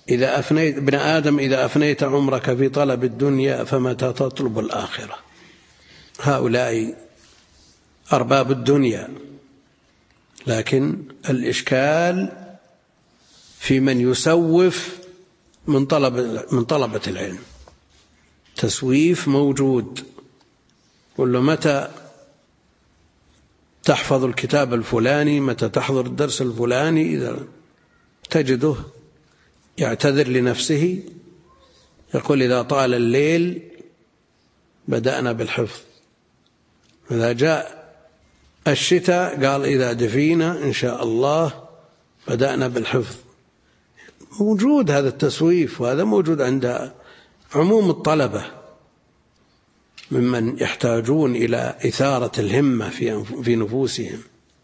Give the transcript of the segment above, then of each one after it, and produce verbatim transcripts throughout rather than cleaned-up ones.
إذا أفنيت ابن آدم إذا أفنيت عمرك في طلب الدنيا فمتى تطلب الآخرة. هؤلاء أرباب الدنيا، لكن الإشكال في من يسوف من طلب من طلبة العلم. تسويف موجود، قل له متى تحفظ الكتاب الفلاني، متى تحضر الدرس الفلاني، إذا تجده يعتذر لنفسه يقول إذا طال الليل بدأنا بالحفظ، إذا جاء الشتاء قال إذا دفينا إن شاء الله بدأنا بالحفظ. موجود هذا التسويف، وهذا موجود عند عموم الطلبة ممن يحتاجون إلى إثارة الهمة في نفوسهم.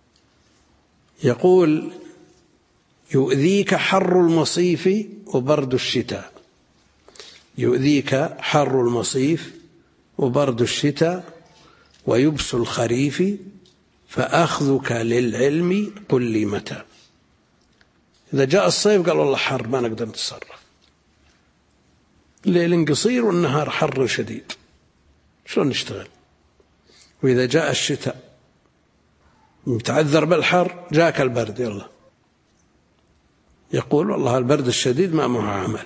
يقول يؤذيك حر المصيف وبرد الشتاء، يؤذيك حر المصيف وبرد الشتاء ويبس الخريف فأخذك للعلم قل لي متى. إذا جاء الصيف قال والله حر ما نقدر نتصرف، الليل قصير والنهار حر شديد، شلون نشتغل؟ وإذا جاء الشتاء متعذر بالحر جاءك البرد، يلا يقول والله البرد الشديد ما معه عمل،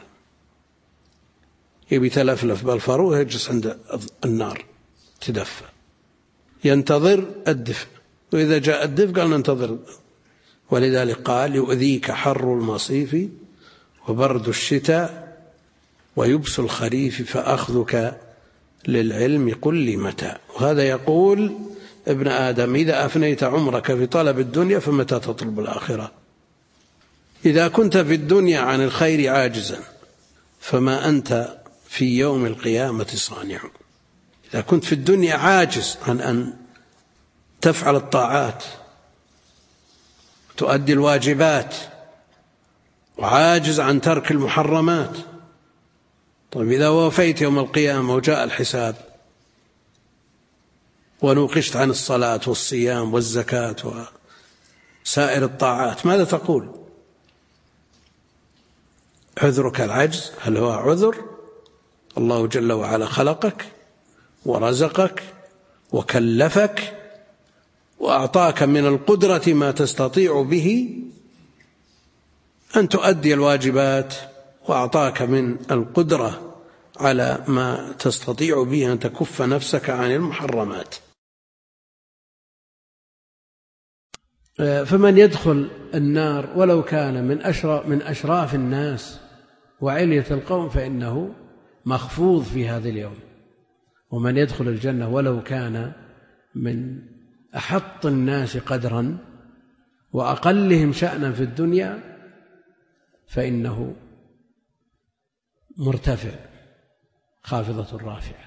يبي تلفلف بالفرو يجلس عند النار تدفى ينتظر الدفء، وإذا جاء الدفء قال ننتظر. ولذلك قال يؤذيك حر المصيف وبرد الشتاء ويبس الخريف فأخذك للعلم قل لي متى. وهذا يقول ابن آدم إذا أفنيت عمرك في طلب الدنيا فمتى تطلب الآخرة. إذا كنت في الدنيا عن الخير عاجزا فما أنت في يوم القيامة صانع. إذا كنت في الدنيا عاجز عن أن تفعل الطاعات تؤدي الواجبات وعاجز عن ترك المحرمات، طيب إذا وفيت يوم القيامة وجاء الحساب ونوقشت عن الصلاة والصيام والزكاة وسائر الطاعات ماذا تقول؟ عذرك العجز. هل هو عذر؟ الله جل وعلا خلقك ورزقك وكلفك وأعطاك من القدرة ما تستطيع به أن تؤدي الواجبات، وأعطاك من القدرة على ما تستطيع به أن تكف نفسك عن المحرمات. فمن يدخل النار ولو كان من أشراف, من أشراف الناس وعلية القوم فإنه مخفوض في هذا اليوم، ومن يدخل الجنة ولو كان من أحط الناس قدرا وأقلهم شأنا في الدنيا فإنه مرتفع خافضة رافعة.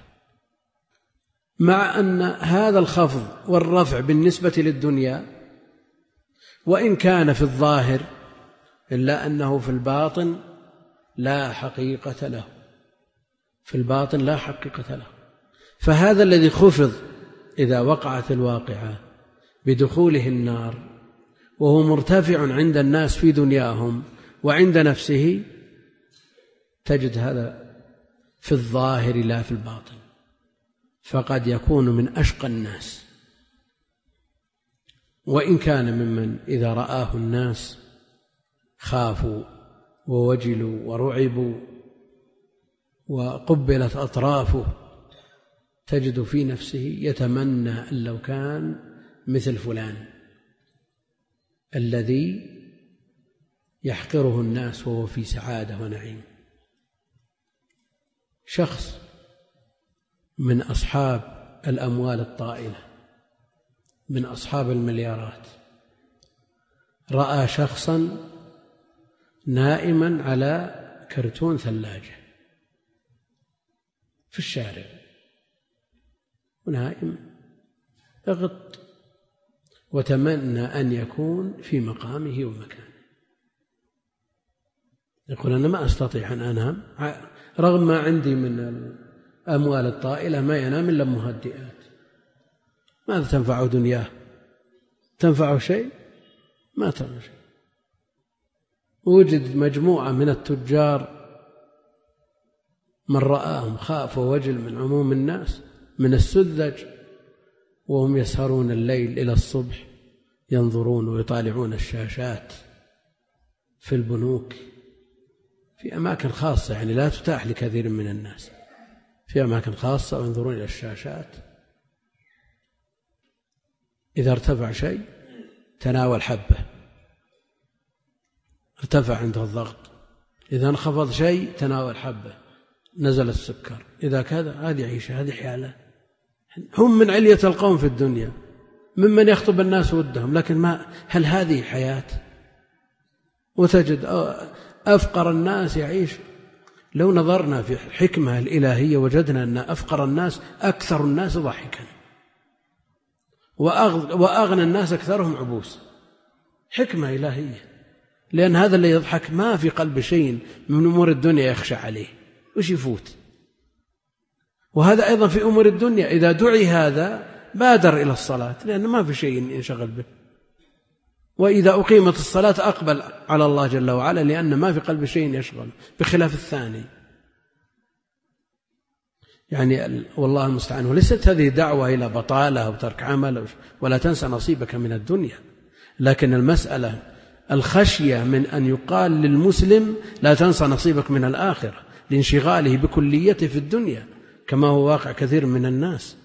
مع أن هذا الخفض والرفع بالنسبة للدنيا وإن كان في الظاهر إلا أنه في الباطن لا حقيقة له، في الباطن لا حقيقة له. فهذا الذي خفض إذا وقعت الواقعة بدخوله النار وهو مرتفع عند الناس في دنياهم وعند نفسه تجد هذا في الظاهر لا في الباطن، فقد يكون من أشقى الناس، وإن كان ممن إذا رآه الناس خافوا ووجلوا ورعبوا وقبلت أطرافه، تجد في نفسه يتمنى أن لو كان مثل فلان الذي يحقره الناس وهو في سعادة ونعيم. شخص من أصحاب الأموال الطائلة من أصحاب المليارات رأى شخصا نائما على كرتون ثلاجة في الشارع ونائم اغط، وتمنى أن يكون في مقامه ومكانه. يقول أنا ما أستطيع أن أنام رغم ما عندي من الأموال الطائلة، ما ينام إلا مهدئات. ماذا تنفع دنياه؟ تنفع شيء؟ ما تنفع شيء. وجد مجموعة من التجار من رآهم خاف ووجل من عموم الناس من السذج، وهم يسهرون الليل إلى الصبح ينظرون ويطالعون الشاشات في البنوك في أماكن خاصة، يعني لا تتاح لكثير من الناس، في أماكن خاصة وينظرون إلى الشاشات. إذا ارتفع شيء تناول حبة ارتفع عنده الضغط، إذا انخفض شيء تناول حبة نزل السكر، إذا كذا. هذه عيشة، هذه حيالة. هم من علية القوم في الدنيا، ممن يخطب الناس ودهم، لكن ما هل هذه حياة؟ وتجد أفقر الناس يعيش. لو نظرنا في الحكمة الإلهية وجدنا أن أفقر الناس أكثر الناس ضحكا، وأغنى الناس أكثرهم عبوس. حكمة إلهية، لأن هذا اللي يضحك ما في قلب شيء من أمور الدنيا يخشى عليه، وش يفوت. وهذا أيضا في أمور الدنيا، إذا دعي هذا بادر إلى الصلاة لأن ما في شيء ينشغل به، وإذا أقيمت الصلاة أقبل على الله جل وعلا لأن ما في قلب شيء يشغل، بخلاف الثاني. يعني والله المستعان. وليست هذه دعوة إلى بطالة أو ترك عمل ولا تنسى نصيبك من الدنيا، لكن المسألة الخشية من أن يقال للمسلم لا تنسى نصيبك من الآخرة لانشغاله بكليته في الدنيا، كما هو واقع كثير من الناس.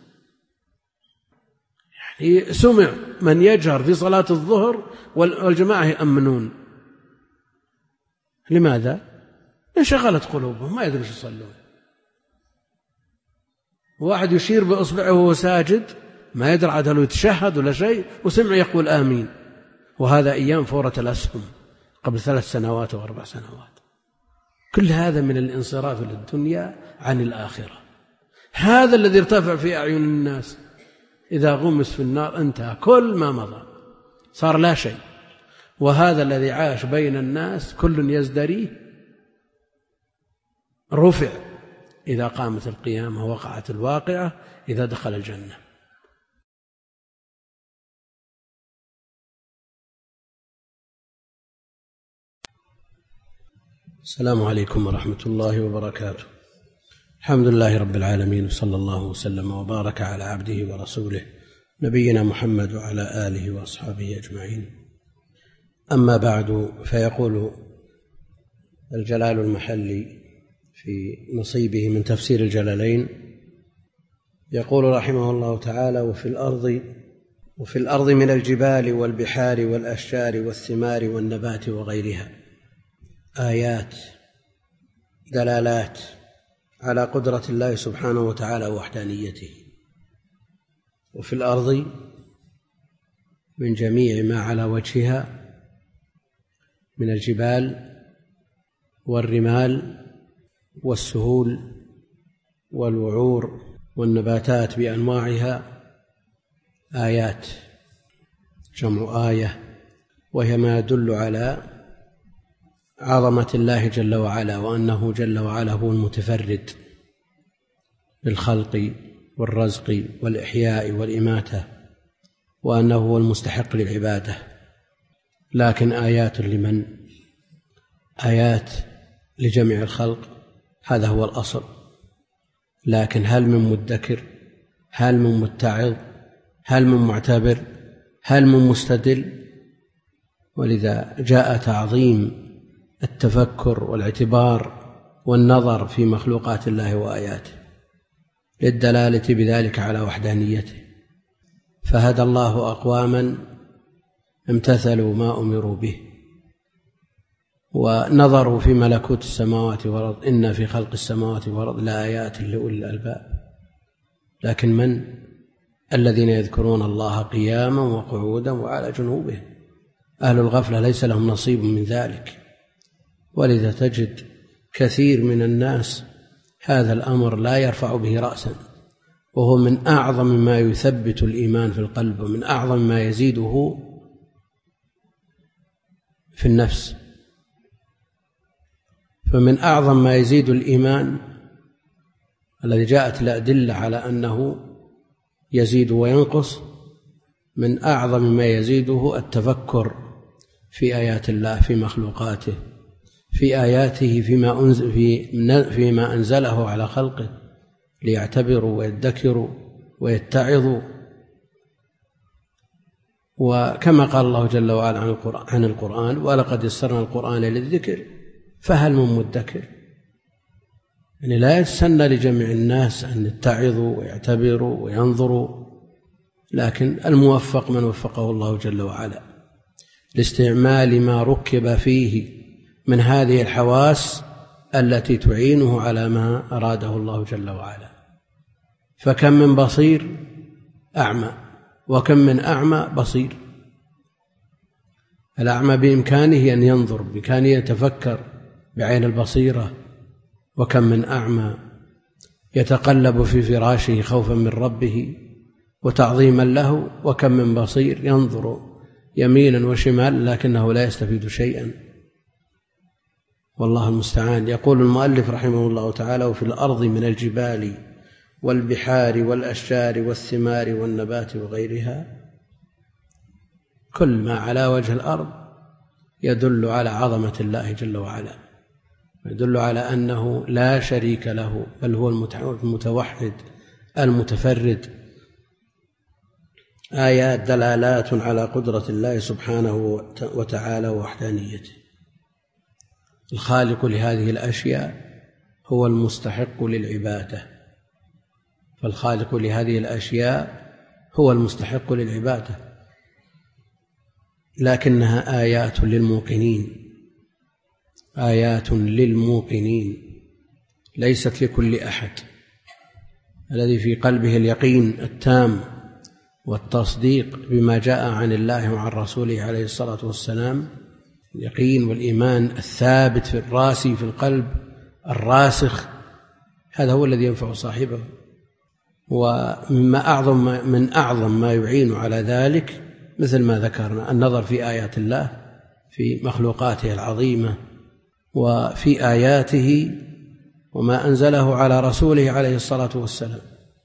يعني سمع من يجهر في صلاة الظهر والجماعة يأمنون. لماذا؟ انشغلت قلوبهم ما يدرون يصلون. واحد يشير بأصبعه وهو ساجد ما يدري عاد له يتشهد ولا شيء، وسمع يقول آمين. وهذا أيام فورة الأسهم قبل ثلاث سنوات وأربع سنوات. كل هذا من الانصراف للدنيا عن الآخرة. هذا الذي ارتفع في أعين الناس، إذا غمس في النار انتهى كل ما مضى، صار لا شيء. وهذا الذي عاش بين الناس كل يزدريه رفع إذا قامت القيامة ووقعت الواقعة، إذا دخل الجنة. السلام عليكم ورحمة الله وبركاته. الحمد لله رب العالمين، وصلى الله وسلم وبارك على عبده ورسوله نبينا محمد وعلى آله وأصحابه أجمعين. أما بعد، فيقول الجلال المحلي في نصيبه من تفسير الجلالين، يقول رحمه الله تعالى: وفي الأرض وفي الأرض من الجبال والبحار والأشجار والثمار والنبات وغيرها آيات دلالات على قدرة الله سبحانه وتعالى ووحدانيته. وفي الأرض من جميع ما على وجهها من الجبال والرمال والسهول والوعور والنباتات بأنواعها آيات، جمع آية، وهي ما يدل على عظمة الله جل وعلا، وأنه جل وعلا هو المتفرد بالخلق والرزق والإحياء والإماتة، وأنه هو المستحق للعبادة. لكن آيات لمن؟ آيات لجميع الخلق، هذا هو الأصل. لكن هل من مدكر؟ هل من متعظ؟ هل من معتبر؟ هل من مستدل؟ ولذا جاء تعظيم التفكر والاعتبار والنظر في مخلوقات الله وآياته للدلالة بذلك على وحدانيته. فهدى الله أقواما امتثلوا ما أمروا به ونظروا في ملكوت السماوات والأرض، إن في خلق السماوات والأرض لآيات لأولي الألباب. لكن من الذين يذكرون الله قياما وقعودا وعلى جنوبهم؟ أهل الغفلة ليس لهم نصيب من ذلك. ولذا تجد كثير من الناس هذا الأمر لا يرفع به رأسا، وهو من أعظم ما يثبت الإيمان في القلب، ومن أعظم ما يزيده في النفس. فمن أعظم ما يزيد الإيمان الذي جاءت الأدلة على أنه يزيد وينقص، من أعظم ما يزيده التفكر في آيات الله في مخلوقاته في آياته فيما أنزل في فيما أنزله على خلقه ليعتبروا ويذكروا ويتعظوا. وكما قال الله جل وعلا عن القرآن, عن القرآن ولقد يسرنا القرآن للذكر فهل من مدكر. يعني لا يتسنى لجميع الناس أن يتعظوا ويعتبروا وينظروا، لكن الموفق من وفقه الله جل وعلا لاستعمال ما ركب فيه من هذه الحواس التي تعينه على ما أراده الله جل وعلا. فكم من بصير أعمى وكم من أعمى بصير. الأعمى بإمكانه أن ينظر، بإمكانه يتفكر بعين البصيرة، وكم من أعمى يتقلب في فراشه خوفا من ربه وتعظيما له، وكم من بصير ينظر يمينا وشمال لكنه لا يستفيد شيئا. والله المستعان. يقول المؤلف رحمه الله تعالى: وفي الأرض من الجبال والبحار والأشجار والثمار والنبات وغيرها، كل ما على وجه الأرض يدل على عظمة الله جل وعلا، يدل على أنه لا شريك له، بل هو المتوحد المتفرد. آيات دلالات على قدرة الله سبحانه وتعالى ووحدانيته. الخالق لهذه الأشياء هو المستحق للعبادة، فالخالق لهذه الأشياء هو المستحق للعبادة، لكنها آيات للموقنين، آيات للموقنين ليست لكل أحد. الذي في قلبه اليقين التام والتصديق بما جاء عن الله وعن رسوله عليه الصلاة والسلام، اليقين والإيمان الثابت في الراسي في القلب الراسخ، هذا هو الذي ينفع صاحبه. ومما أعظم من أعظم ما يعين على ذلك مثل ما ذكرنا النظر في آيات الله، في مخلوقاته العظيمة، وفي آياته وما أنزله على رسوله عليه الصلاة والسلام.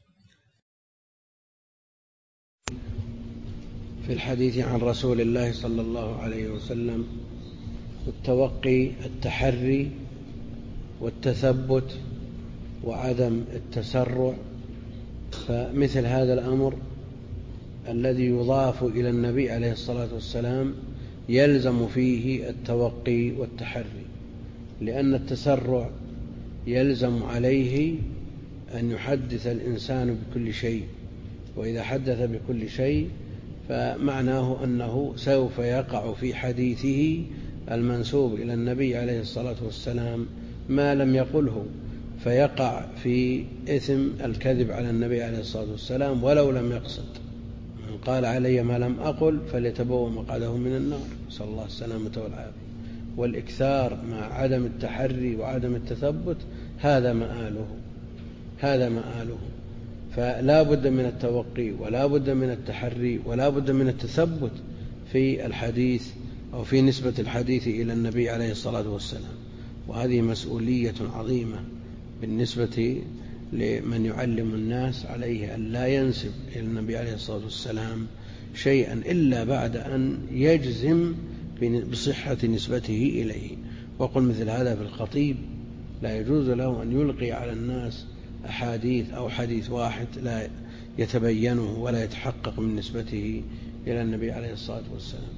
في الحديث عن رسول الله صلى الله عليه وسلم التوقي، التحري والتثبت وعدم التسرع. فمثل هذا الأمر الذي يضاف إلى النبي عليه الصلاة والسلام يلزم فيه التوقي والتحري، لأن التسرع يلزم عليه أن يحدث الإنسان بكل شيء، وإذا حدث بكل شيء فمعناه أنه سوف يقع في حديثه المنسوب إلى النبي عليه الصلاة والسلام ما لم يقله، فيقع في إثم الكذب على النبي عليه الصلاة والسلام ولو لم يقصد. من قال علي ما لم أقل فليتبوأ مقعده من النار، نسأل الله السلامة والعافية. والإكثار مع عدم التحري وعدم التثبت هذا مآله، هذا مآله. فلا بد من التوقي ولا بد من التحري ولا بد من التثبت في الحديث أو في نسبة الحديث إلى النبي عليه الصلاة والسلام. وهذه مسؤولية عظيمة بالنسبة لمن يعلم الناس، عليه أن لا ينسب إلى النبي عليه الصلاة والسلام شيئا إلا بعد أن يجزم بصحة نسبته إليه. وقل مثل هذا في الخطيب، لا يجوز له أن يلقي على الناس أحاديث أو حديث واحد لا يتبينه ولا يتحقق من نسبته إلى النبي عليه الصلاة والسلام.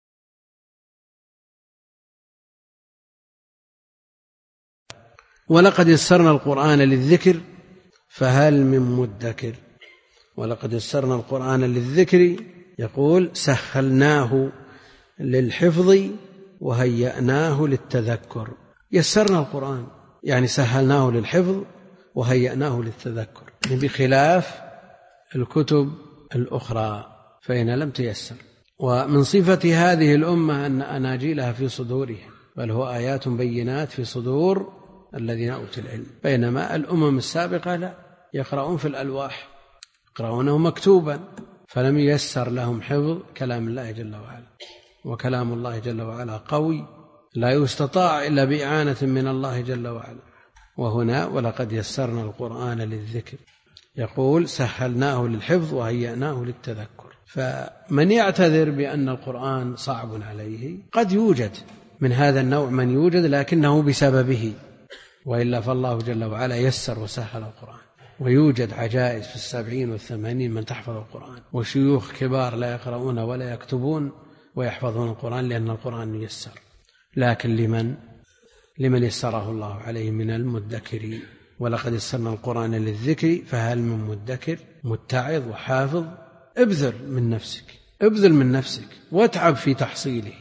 ولقد يسرنا القرآن للذكر فهل من مدكر. ولقد يسرنا القرآن للذكر، يقول سهلناه للحفظ وهيأناه للتذكر. يسرنا القرآن يعني سهلناه للحفظ وهيأناه للتذكر، بخلاف الكتب الأخرى فإن لم تيسر. ومن صفة هذه الأمة أن أناجيلها في صدورها، بل هو آيات بينات في صدور الذين أوتوا العلم، بينما الأمم السابقة لا، يقرؤون في الألواح، يقرؤونه مكتوبا، فلم ييسر لهم حفظ كلام الله جل وعلا. وكلام الله جل وعلا قوي لا يستطاع إلا بإعانة من الله جل وعلا. وهنا ولقد يسرنا القرآن للذكر، يقول سهلناه للحفظ وهيأناه للتذكر. فمن يعتذر بأن القرآن صعب عليه، قد يوجد من هذا النوع من يوجد لكنه بسببه، وإلا فالله جل وعلا يسر وسهل القرآن. ويوجد عجائز في السبعين والثمانين من تحفظ القرآن، وشيوخ كبار لا يقرؤون ولا يكتبون ويحفظون القرآن لأن القرآن يسر. لكن لمن لمن يسره الله عليه من المدكرين. ولقد يسرنا القرآن للذكر فهل من مدكر متعظ وحافظ. ابذل من نفسك ابذل من نفسك واتعب في تحصيله.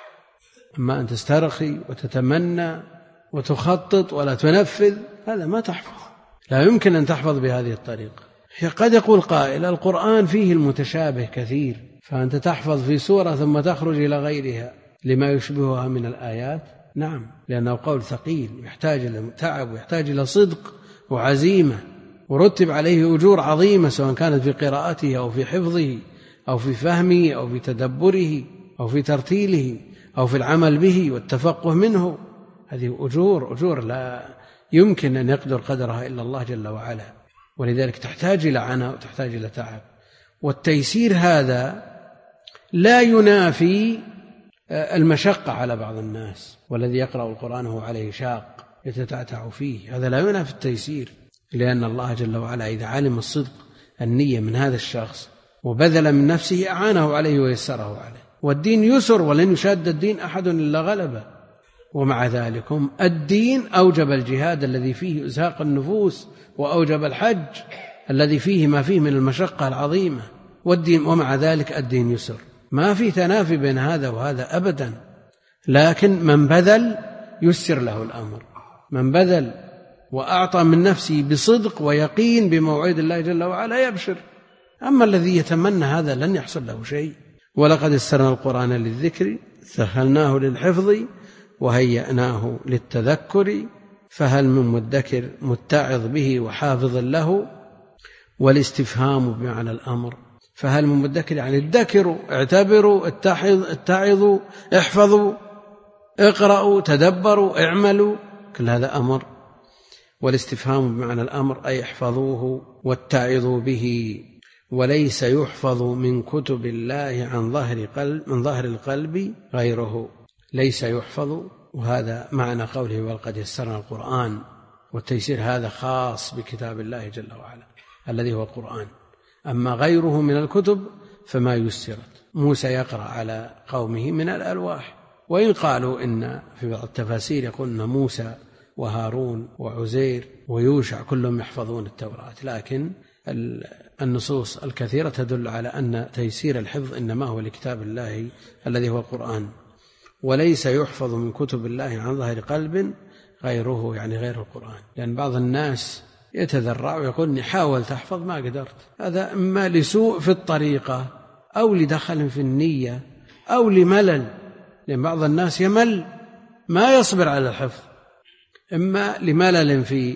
أما أن تسترخي وتتمنى وتخطط ولا تنفذ هذا ما تحفظ، لا يمكن أن تحفظ بهذه الطريقة. قد يقول قائل القرآن فيه المتشابه كثير، فأنت تحفظ في سورة ثم تخرج إلى غيرها لما يشبهها من الآيات. نعم، لأنه قول ثقيل يحتاج إلى تعب ويحتاج إلى صدق وعزيمة، ورتب عليه أجور عظيمة سواء كانت في قراءته أو في حفظه أو في فهمه أو في تدبره أو في ترتيله أو في العمل به والتفقه منه. هذه أجور أجور لا يمكن أن يقدر قدرها إلا الله جل وعلا، ولذلك تحتاج إلى عناء وتحتاج إلى تعب. والتيسير هذا لا ينافي المشقة على بعض الناس، والذي يقرأ القرآن هو عليه شاق يتتعتع فيه، هذا لا ينافي التيسير، لأن الله جل وعلا إذا علم الصدق النية من هذا الشخص وبذل من نفسه أعانه عليه ويسره عليه. والدين يسر ولن يشاد الدين أحد إلا غلبه. ومع ذلك الدين أوجب الجهاد الذي فيه إزهاق النفوس، وأوجب الحج الذي فيه ما فيه من المشقة العظيمة، والدين ومع ذلك الدين يسر، ما في تنافي بين هذا وهذا أبدا. لكن من بذل يسر له الأمر، من بذل وأعطى من نفسه بصدق ويقين بموعد الله جل وعلا يبشر. أما الذي يتمنى هذا لن يحصل له شيء. ولقد يسرنا القرآن للذكر سهلناه للحفظ وهيأناه للتذكر فهل من مدكر متعظ به وحافظ له. والاستفهام بمعنى الأمر، فهل من مدكر يعني ادكروا اعتبروا اتعظوا احفظوا اقرأوا تدبروا اعملوا، كل هذا أمر. والاستفهام بمعنى الأمر أي احفظوه واتعظوا به. وليس يحفظ من كتب الله عن ظهر قلب من ظهر القلب غيره، ليس يحفظ، وهذا معنى قوله ولقد يسرنا القرآن. والتيسير هذا خاص بكتاب الله جل وعلا الذي هو القرآن. أما غيره من الكتب فما يسرت. موسى يقرأ على قومه من الألواح، وإن قالوا إن في بعض التفاسير يقولون موسى وهارون وعزير ويوشع كلهم يحفظون التوراة، لكن النصوص الكثيرة تدل على أن تيسير الحفظ إنما هو لكتاب الله الذي هو القرآن. وليس يحفظ من كتب الله عن ظهر قلب غيره، يعني غير القرآن. لأن بعض الناس يتذرع ويقول إني حاولت أحفظ ما قدرت، هذا إما لسوء في الطريقة أو لدخل في النية أو لملل، لأن بعض الناس يمل ما يصبر على الحفظ، إما لملل في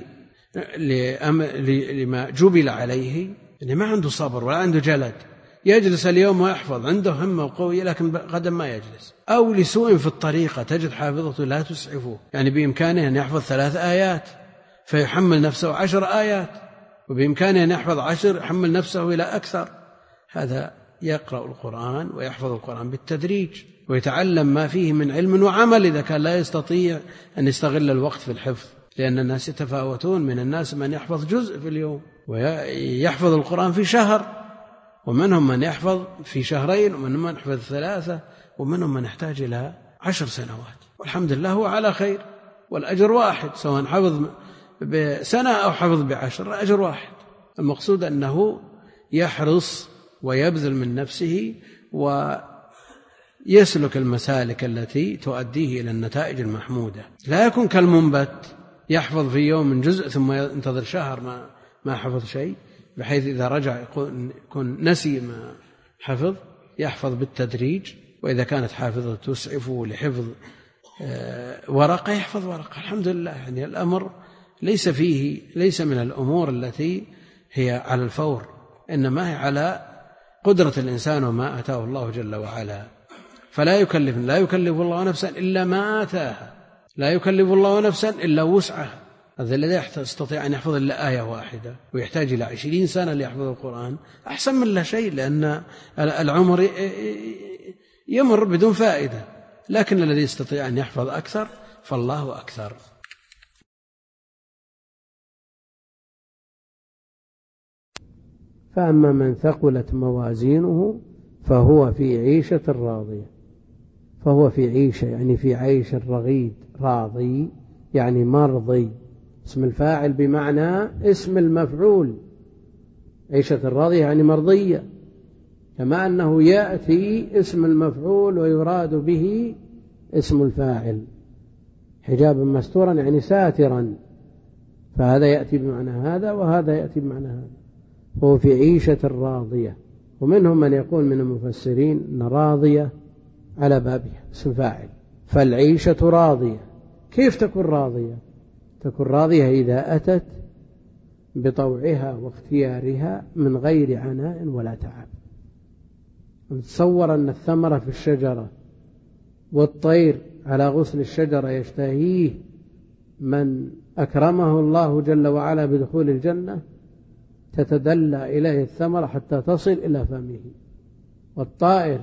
لما جبل عليه، إنه ما عنده صبر ولا عنده جلد، يجلس اليوم ويحفظ، عنده همة قوية لكن غدا ما يجلس، أو لسوء في الطريقة تجد حافظته لا تسعفه، يعني بإمكانه أن يحفظ ثلاث آيات فيحمل نفسه عشر آيات، وبإمكانه أن يحفظ عشر يحمل نفسه إلى أكثر. هذا يقرأ القرآن ويحفظ القرآن بالتدريج ويتعلم ما فيه من علم وعمل إذا كان لا يستطيع أن يستغل الوقت في الحفظ، لأن الناس يتفاوتون، من الناس من يحفظ جزء في اليوم ويحفظ القرآن في شهر، ومنهم من يحفظ في شهرين، ومنهم من يحفظ ثلاثة، ومنهم من يحتاج إلى عشر سنوات، والحمد لله هو على خير والأجر واحد، سواء حفظ بسنة أو حفظ بعشر الأجر واحد. المقصود أنه يحرص ويبذل من نفسه ويسلك المسالك التي تؤديه إلى النتائج المحمودة، لا يكون كالمنبت يحفظ في يوم جزء ثم ينتظر شهر ما ما حفظ شيء، بحيث إذا رجع يكون, يكون نسي ما حفظ. يحفظ بالتدريج، وإذا كانت حافظة تسعفه لحفظ ورقة يحفظ ورقة، الحمد لله. يعني الأمر ليس فيه ليس من الأمور التي هي على الفور، إنما هي على قدرة الإنسان وما آتاه الله جل وعلا. فلا يكلف لا يكلف الله نفسا إلا ما آتاها، لا يكلف الله نفسا إلا وسعها. هذا الذي يستطيع أن يحفظ إلا آية واحدة ويحتاج إلى عشرين سنة ليحفظ القرآن أحسن من لا شيء، لأن العمر يمر بدون فائدة. لكن الذي يستطيع أن يحفظ أكثر فالله أكثر. فأما من ثقلت موازينه فهو في عيشة راضية. فهو في عيشة يعني في عيش رغيد، راضي يعني مرضي، اسم الفاعل بمعنى اسم المفعول. عيشة الراضية يعني مرضية، كما أنه يأتي اسم المفعول ويراد به اسم الفاعل. حجابا مستورا يعني ساترا، فهذا يأتي بمعنى هذا وهذا يأتي بمعنى هذا. هو في عيشة راضية. ومنهم من يقول من المفسرين أن راضية على بابها اسم فاعل، فالعيشة راضية. كيف تكون راضية؟ تكون راضية إذا أتت بطوعها واختيارها من غير عناء ولا تعب. نتصور أن الثمرة في الشجرة والطير على غصن الشجرة يشتهيه من أكرمه الله جل وعلا بدخول الجنة، تتدلى إليه الثمرة حتى تصل إلى فمه. والطائر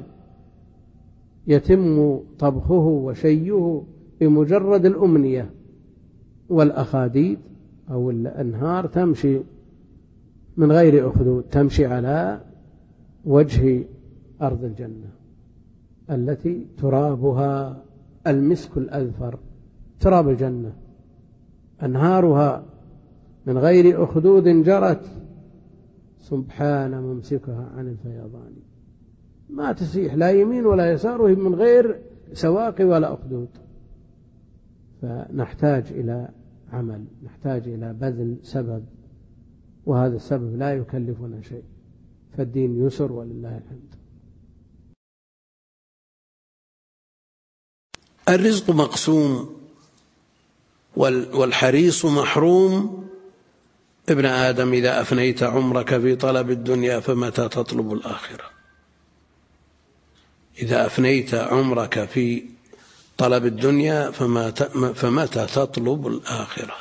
يتم طبخه وشيه بمجرد الأمنية. والأخاديد أو الأنهار تمشي من غير أخدود، تمشي على وجه أرض الجنة التي ترابها المسك الأذفر، تراب الجنة. أنهارها من غير أخدود جرت، سبحان ممسكها عن الفيضان. ما تسيح لا يمين ولا يسار من غير سواقي ولا أخدود. فنحتاج إلى عمل، نحتاج إلى بذل سبب، وهذا السبب لا يكلفنا شيء، فالدين يسر ولله الحمد. الرزق مقسوم والحريص محروم. ابن آدم إذا أفنيت عمرك في طلب الدنيا فمتى تطلب الآخرة؟ إذا أفنيت عمرك في طلب الدنيا فمتى تطلب الآخرة؟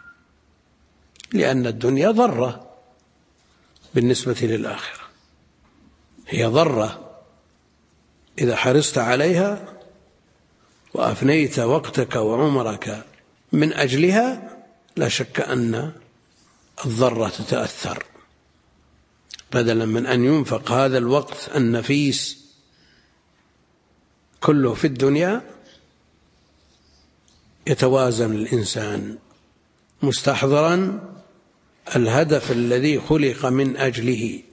لأن الدنيا ضرة بالنسبة للآخرة، هي ضرة. إذا حرصت عليها وأفنيت وقتك وعمرك من أجلها لا شك أن الضرة تتأثر. بدلا من أن ينفق هذا الوقت النفيس كله في الدنيا، يتوازن الإنسان مستحضرا الهدف الذي خلق من أجله،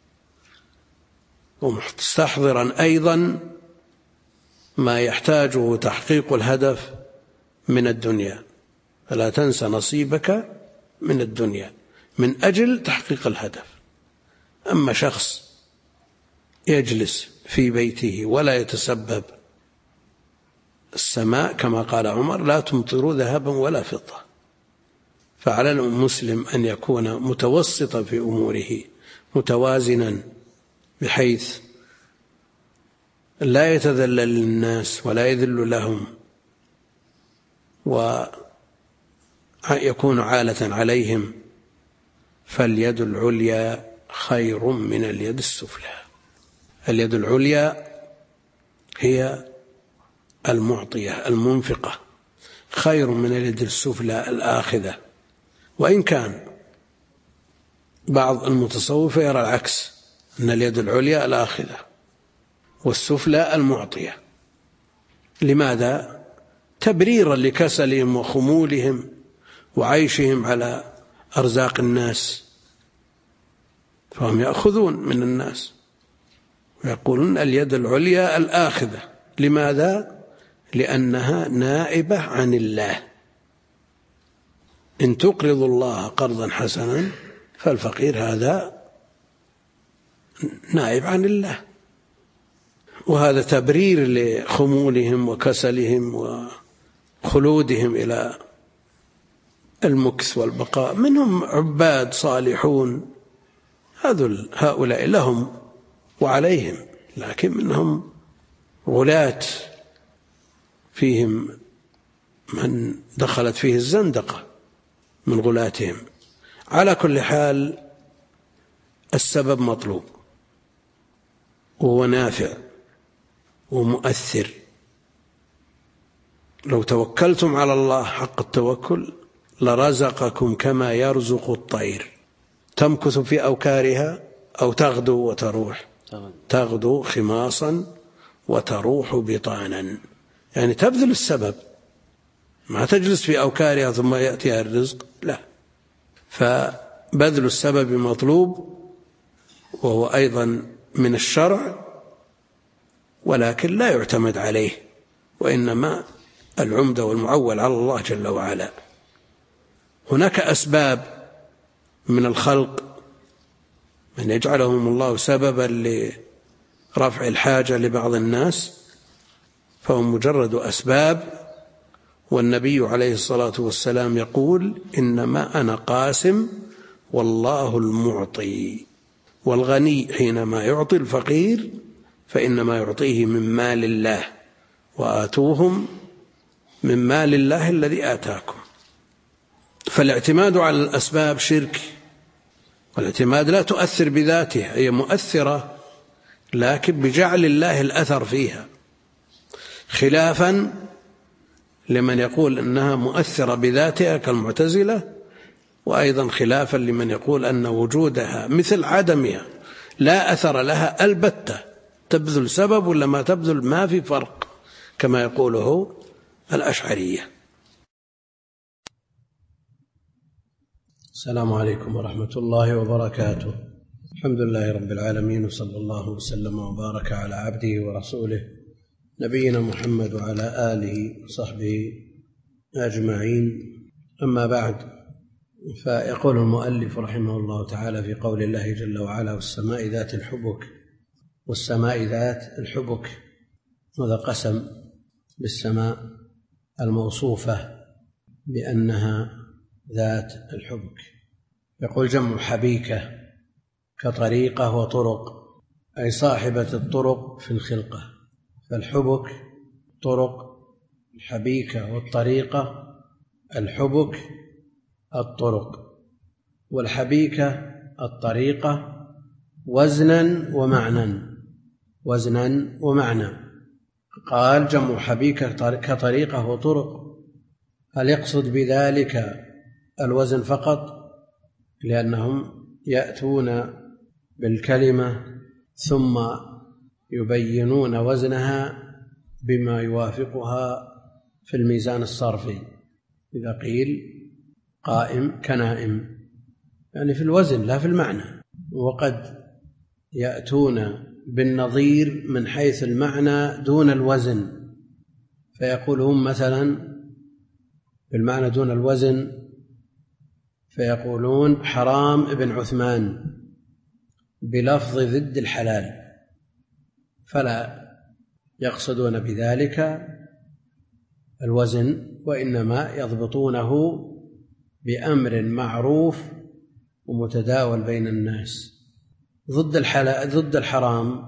ومستحضرا أيضا ما يحتاجه تحقيق الهدف من الدنيا. فلا تنسى نصيبك من الدنيا من أجل تحقيق الهدف. أما شخص يجلس في بيته ولا يتسبب، السماء كما قال عمر لا تمطر ذهبا ولا فضة. فعلى المسلم أن يكون متوسطا في أموره، متوازنا، بحيث لا يتذلل للناس ولا يذل لهم، ويكون عالة عليهم. فاليد العليا خير من اليد السفلى. اليد العليا هي المعطية المنفقة، خير من اليد السفلى الآخذة. وإن كان بعض المتصوفة يرى العكس، أن اليد العليا الآخذة والسفلى المعطية. لماذا؟ تبريرا لكسلهم وخمولهم وعيشهم على أرزاق الناس، فهم يأخذون من الناس ويقولون اليد العليا الآخذة. لماذا؟ لأنها نائبة عن الله. إن تقرض الله قرضا حسنا فالفقير هذا نائب عن الله، وهذا تبرير لخمولهم وكسلهم وخلودهم إلى المكس والبقاء. منهم عباد صالحون هؤلاء لهم وعليهم، لكن منهم غلاة فيهم من دخلت فيه الزندقة من غلاتهم. على كل حال السبب مطلوب وهو نافع ومؤثر، لو توكلتم على الله حق التوكل لرزقكم كما يرزق الطير تمكث في أوكارها أو تغدو وتروح تغدو خماصا وتروح بطانا، يعني تبذل السبب، ما تجلس في أوكارها ثم يأتيها الرزق، لا، فبذل السبب مطلوب وهو أيضا من الشرع، ولكن لا يعتمد عليه، وإنما العمدة والمعول على الله جل وعلا. هناك أسباب من الخلق من يجعلهم الله سببا لرفع الحاجة لبعض الناس، فهم مجرد أسباب، والنبي عليه الصلاة والسلام يقول إنما أنا قاسم والله المعطي، والغني حينما يعطي الفقير فإنما يعطيه من مال الله، وآتوهم من مال الله الذي آتاكم. فالاعتماد على الأسباب شرك، والاعتماد لا تؤثر بذاتها، هي مؤثرة لكن بجعل الله الأثر فيها، خلافا لمن يقول أنها مؤثرة بذاتها كالمعتزلة، وأيضا خلافا لمن يقول أن وجودها مثل عدمها لا أثر لها البتة، تبذل سبب ولا ما تبذل ما في فرق، كما يقوله الأشعرية. السلام عليكم ورحمة الله وبركاته. الحمد لله رب العالمين، وصلى الله وسلم وبارك على عبده ورسوله نبينا محمد وعلى آله وصحبه أجمعين. أما بعد، فيقول المؤلف رحمه الله تعالى في قول الله جل وعلا: والسماء ذات الحبك. والسماء ذات الحبك، هذا قسم بالسماء الموصوفة بأنها ذات الحبك. يقول: جمع حبيكة كطريقة وطرق، أي صاحبة الطرق في الخلقة. فالحبك طرق، الحبيكة والطريقة، الحبك الطرق والحبيكة الطريقة، وزنا ومعنى، وزنا ومعنى. قال: جمع حبيكة كطريقة وطرق، هل يقصد بذلك الوزن فقط؟ لأنهم يأتون بالكلمة ثم يبينون وزنها بما يوافقها في الميزان الصرفي. إذا قيل قائم كنائم، يعني في الوزن لا في المعنى. وقد يأتون بالنظير من حيث المعنى دون الوزن، فيقولون مثلا بالمعنى دون الوزن، فيقولون حرام ابن عثمان بلفظ ضد الحلال، فلا يقصدون بذلك الوزن، وإنما يضبطونه بأمر معروف ومتداول بين الناس. ضد الحلال ضد الحرام،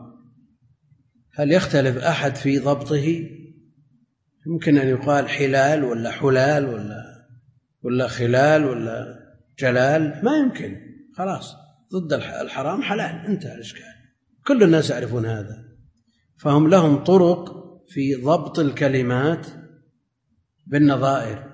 هل يختلف أحد في ضبطه؟ يمكن أن يقال حلال ولا حلال ولا ولا خلال ولا جلال، ما يمكن. خلاص، ضد الحرام حلال، انتهى الإشكال، كل الناس يعرفون هذا. فهم لهم طرق في ضبط الكلمات بالنظائر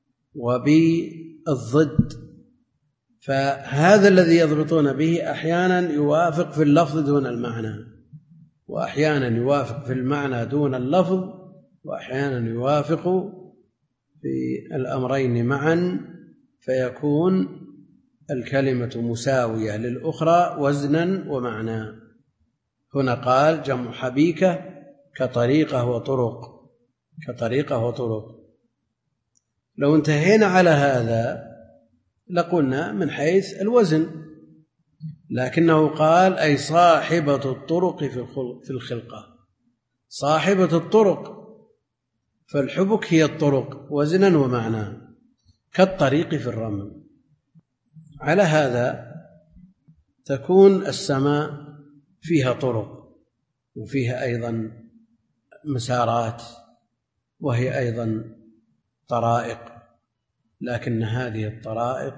وبالضد، فهذا الذي يضبطون به أحيانا يوافق في اللفظ دون المعنى، وأحيانا يوافق في المعنى دون اللفظ، وأحيانا يوافق في الأمرين معا، فيكون الكلمة مساوية للأخرى وزنا ومعنى. هنا قال: جمع حبيكة كطريقة وطرق، كطريقة وطرق. لو انتهينا على هذا لقلنا من حيث الوزن، لكنه قال: أي صاحبة الطرق في الخلقة، صاحبة الطرق، فالحبك هي الطرق وزنا ومعنى، كالطريق في الرمل. على هذا تكون السماء فيها طرق، وفيها أيضا مسارات، وهي أيضا طرائق، لكن هذه الطرائق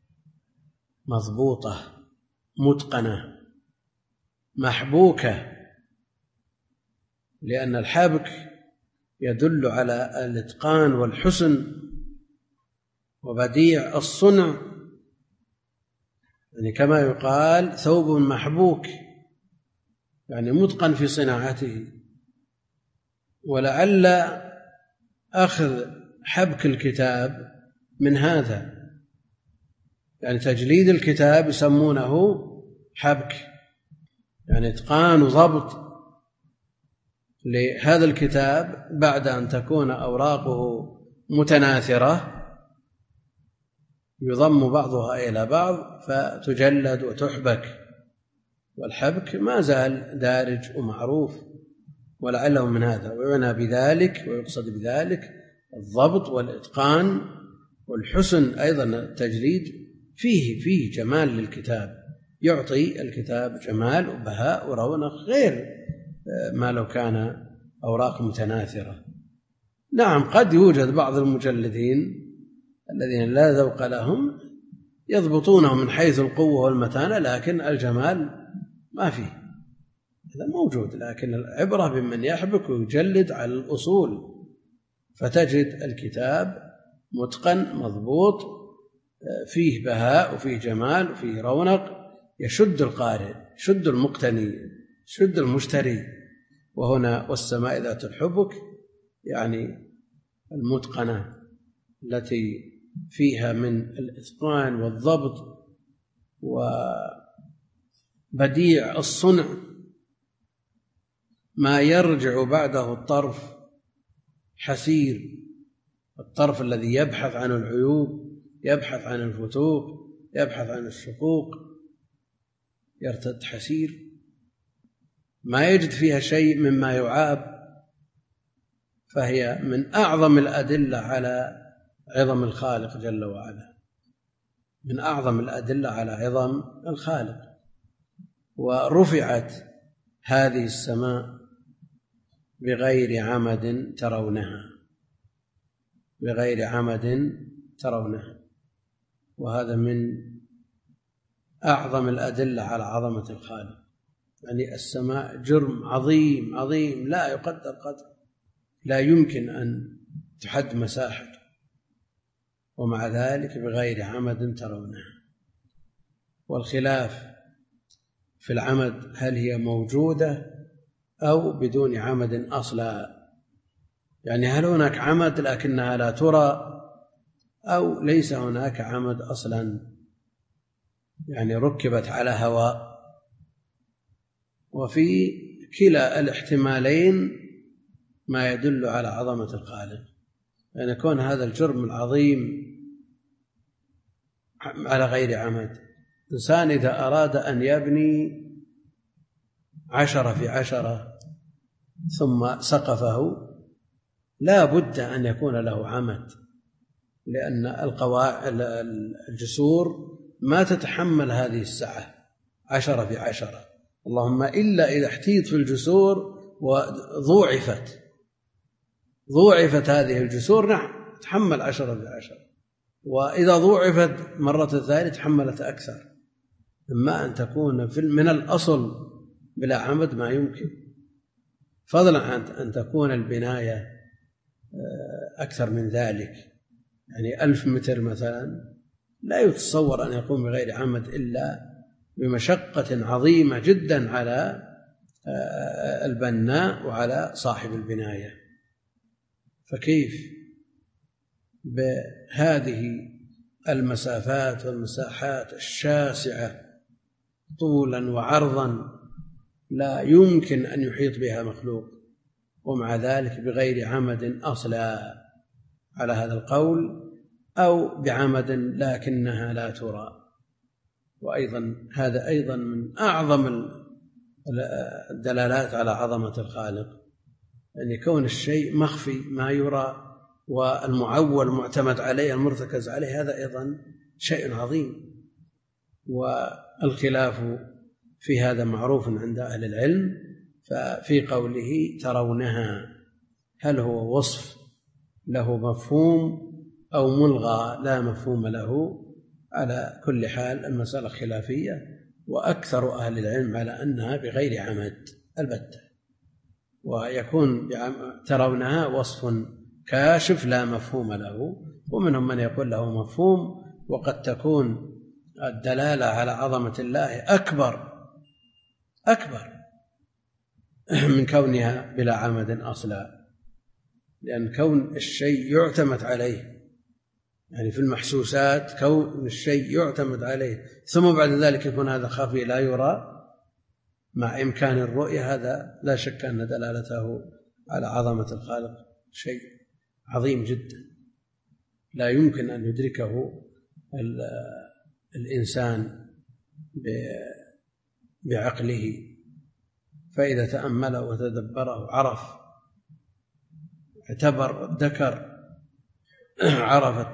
مضبوطة متقنة محبوكة، لأن الحبك يدل على الإتقان والحسن وبديع الصنع، يعني كما يقال ثوب محبوك، يعني متقن في صناعته. ولعل أخذ حبك الكتاب من هذا، يعني تجليد الكتاب يسمونه حبك، يعني إتقان وضبط لهذا الكتاب بعد أن تكون أوراقه متناثرة يضم بعضها إلى بعض فتجلد وتحبك، والحبك ما زال دارج ومعروف، ولعله من هذا. ويعنى بذلك ويقصد بذلك الضبط والإتقان والحسن. أيضا التجليد فيه فيه جمال للكتاب، يعطي الكتاب جمال وبهاء ورونق غير ما لو كان أوراق متناثرة. نعم قد يوجد بعض المجلدين الذين لا ذوق لهم يضبطونه من حيث القوة والمتانة، لكن الجمال ما فيه، هذا موجود. لكن العبرة بمن يحبك ويجلد على الأصول، فتجد الكتاب متقن مضبوط فيه بهاء وفيه جمال وفيه رونق، يشد القارئ، يشد المقتني، يشد المشتري. وهنا والسماء ذات الحبك يعني المتقنة التي فيها من الإتقان والضبط وبديع الصنع ما يرجع بعده الطرف حسير، الطرف الذي يبحث عن العيوب، يبحث عن الفتوق، يبحث عن الشقوق، يرتد حسير، ما يجد فيها شيء مما يعاب. فهي من أعظم الأدلة على عظم الخالق جل وعلا، من أعظم الأدلة على عظم الخالق. ورفعت هذه السماء بغير عمد ترونها، بغير عمد ترونها، وهذا من أعظم الأدلة على عظمة الخالق. يعني السماء جرم عظيم عظيم لا يقدر قدر، لا يمكن أن تحد مساحته، ومع ذلك بغير عمد ترونها. والخلاف في العمد، هل هي موجودة أو بدون عمد أصلا؟ يعني هل هناك عمد لكنها لا ترى، أو ليس هناك عمد أصلا، يعني ركبت على هواء. وفي كلا الاحتمالين ما يدل على عظمة الخالق، أن يكون هذا الجرم العظيم على غير عمد. إنسان إذا أراد أن يبني عشرة في عشرة ثم سقفه لا بد أن يكون له عمد، لأن القواعد الجسور ما تتحمل هذه السعة عشرة في عشرة، اللهم إلا إذا احتيط في الجسور وضوعفت ضوعفت هذه الجسور، نعم تحمل عشرة في عشرة، وإذا ضوعفت مرة ثانية تحملت أكثر. إما أن تكون من الأصل بلا عمد ما يمكن، فضلا عن أن تكون البناية أكثر من ذلك، يعني ألف متر مثلا لا يتصور أن يقوم بغير عمد إلا بمشقة عظيمة جدا على البناء وعلى صاحب البناية. فكيف بهذه المسافات والمساحات الشاسعة طولا وعرضا لا يمكن أن يحيط بها مخلوق، ومع ذلك بغير عمد أصلا على هذا القول، أو بعمد لكنها لا ترى. وأيضا هذا أيضا من أعظم الدلالات على عظمة الخالق، أن يكون الشيء مخفي ما يرى والمعول معتمد عليه المرتكز عليه، هذا أيضا شيء عظيم. والخلاف في هذا معروف عند أهل العلم. ففي قوله ترونها، هل هو وصف له مفهوم أو ملغى لا مفهوم له؟ على كل حال المسألة خلافية، وأكثر أهل العلم على أنها بغير عمد البتة، ويكون ترونها وصف كاشف لا مفهوم له، ومنهم من يقول له مفهوم، وقد تكون الدلالة على عظمة الله أكبر أكبر من كونها بلا عمد أصلا، لأن كون الشيء يعتمد عليه، يعني في المحسوسات كون الشيء يعتمد عليه ثم بعد ذلك يكون هذا خفي لا يرى مع إمكان الرؤية، هذا لا شك أن دلالته على عظمة الخالق شيء عظيم جدا لا يمكن أن يدركه الإنسان بعقله، فإذا تأمله وتدبره عرف، اعتبر، ذكر، عرفت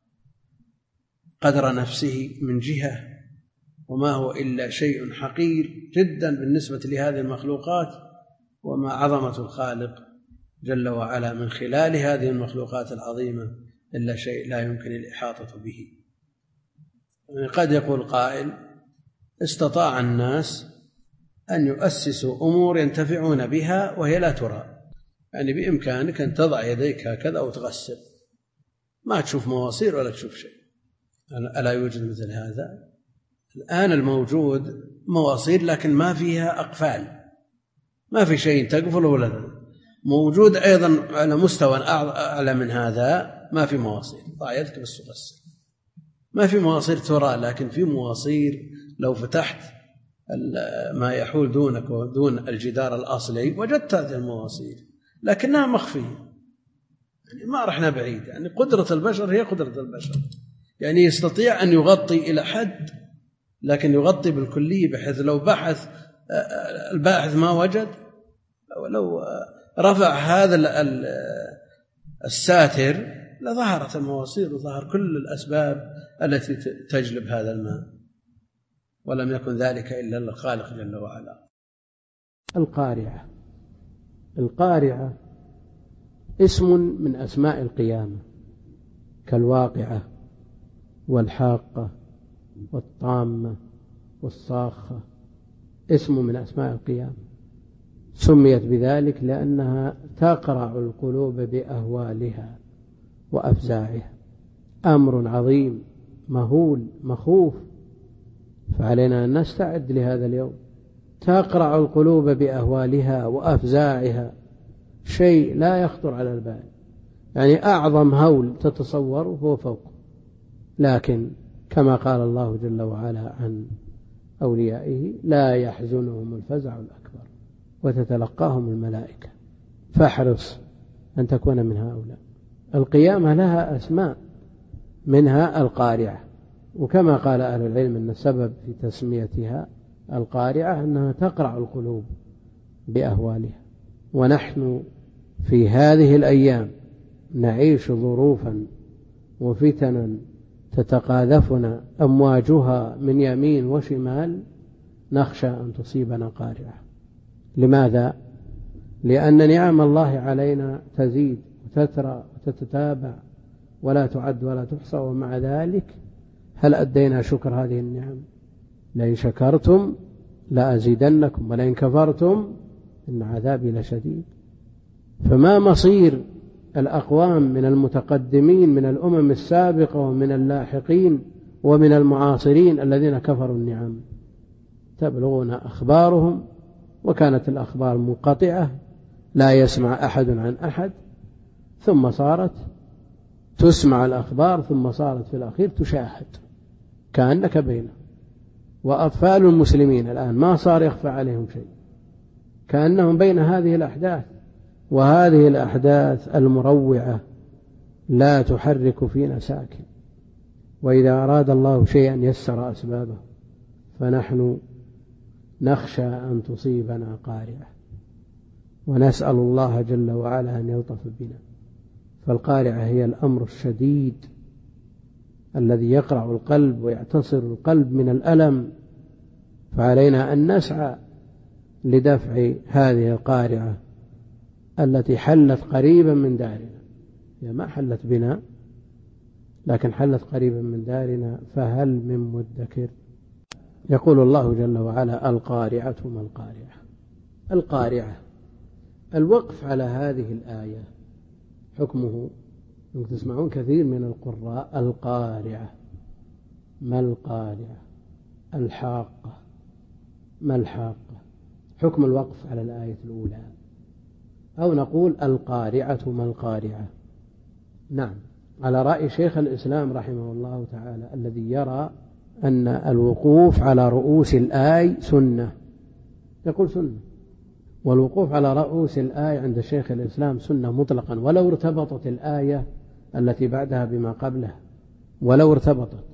قدر نفسه من جهة، وما هو إلا شيء حقير جدا بالنسبة لهذه المخلوقات، وما عظمة الخالق جل وعلا من خلال هذه المخلوقات العظيمة إلا شيء لا يمكن الإحاطة به. قد يقول قائل استطاع الناس أن يؤسسوا أمور ينتفعون بها وهي لا ترى، يعني بإمكانك أن تضع يديك هكذا وتغسل ما تشوف مواصير ولا تشوف شيء، ألا يوجد مثل هذا؟ الآن الموجود مواصير لكن ما فيها أقفال، ما في شيء تقفل ولا موجود. أيضا على مستوى أعلى من هذا ما في مواصير، ضع يدك بس تغسل، ما في مواصير ترى، لكن في مواصير لو فتحت ما يحول دونك ودون الجدار الأصلي وجدت هذه المواصير لكنها مخفية، يعني ما رحنا بعيد. يعني قدرة البشر هي قدرة البشر، يعني يستطيع أن يغطي إلى حد لكن يغطي بالكلية، بحيث لو بحث الباحث ما وجد، ولو رفع هذا الساتر لظهرت المواصير وظهر كل الأسباب التي تجلب هذا الماء، ولم يكن ذلك إلا للخالق جل وعلا. القارعة. القارعة اسم من أسماء القيامة، كالواقعة والحاقة والطامة والصاخة، اسم من أسماء القيامة. سميت بذلك لأنها تقرع القلوب بأهوالها وأفزاعها، أمر عظيم مهول مخوف، فعلينا أن نستعد لهذا اليوم. تقرع القلوب بأهوالها وأفزاعها، شيء لا يخطر على البال، يعني أعظم هول تتصوره هو فوق، لكن كما قال الله جل وعلا عن أوليائه لا يحزنهم الفزع الأكبر وتتلقاهم الملائكة، فاحرص أن تكون من هؤلاء. القيامة لها أسماء منها القارعة، وكما قال أهل العلم أن السبب في تسميتها القارعة أنها تقرع القلوب بأهوالها. ونحن في هذه الأيام نعيش ظروفا وفتنا تتقاذفنا أمواجها من يمين وشمال، نخشى أن تصيبنا قارعة. لماذا؟ لأن نعم الله علينا تزيد وتترى وتتتابع ولا تعد ولا تحصى، ومع ذلك هل أدينا شكر هذه النعم؟ لئن شكرتم لأزيدنكم ولئن كفرتم إن عذابي لشديد. فما مصير الأقوام من المتقدمين من الأمم السابقة ومن اللاحقين ومن المعاصرين الذين كفروا النعم؟ تبلغنا أخبارهم وكانت الأخبار منقطعة، لا يسمع أحد عن أحد، ثم صارت تسمع الأخبار، ثم صارت في الأخير تشاهد كأنك بينه. وأطفال المسلمين الآن ما صار يخفى عليهم شيء، كأنهم بين هذه الأحداث، وهذه الأحداث المروعة لا تحرك فينا ساكن. وإذا أراد الله شيئا يسر أسبابه، فنحن نخشى أن تصيبنا قارعة، ونسأل الله جل وعلا أن يلطف بنا. فالقارعة هي الأمر الشديد الذي يقرع القلب ويعتصر القلب من الألم، فعلينا أن نسعى لدفع هذه القارعة التي حلت قريبا من دارنا. هي ما حلت بنا لكن حلت قريبا من دارنا، فهل من مدكر؟ يقول الله جل وعلا القارعة ما القارعة. القارعة الوقف على هذه الآية حكمه، أنكم تسمعون كثير من القراء القارعة، ما القارعة، الحاقة، ما الحاقة، حكم الوقف على الآية الأولى، أو نقول القارعة ما القارعة. نعم، على رأي شيخ الإسلام رحمه الله تعالى الذي يرى أن الوقوف على رؤوس الآية سنة، يقول سنة، والوقوف على رؤوس الآية عند شيخ الإسلام سنة مطلقا، ولو ارتبطت الآية التي بعدها بما قبلها، ولو ارتبطت.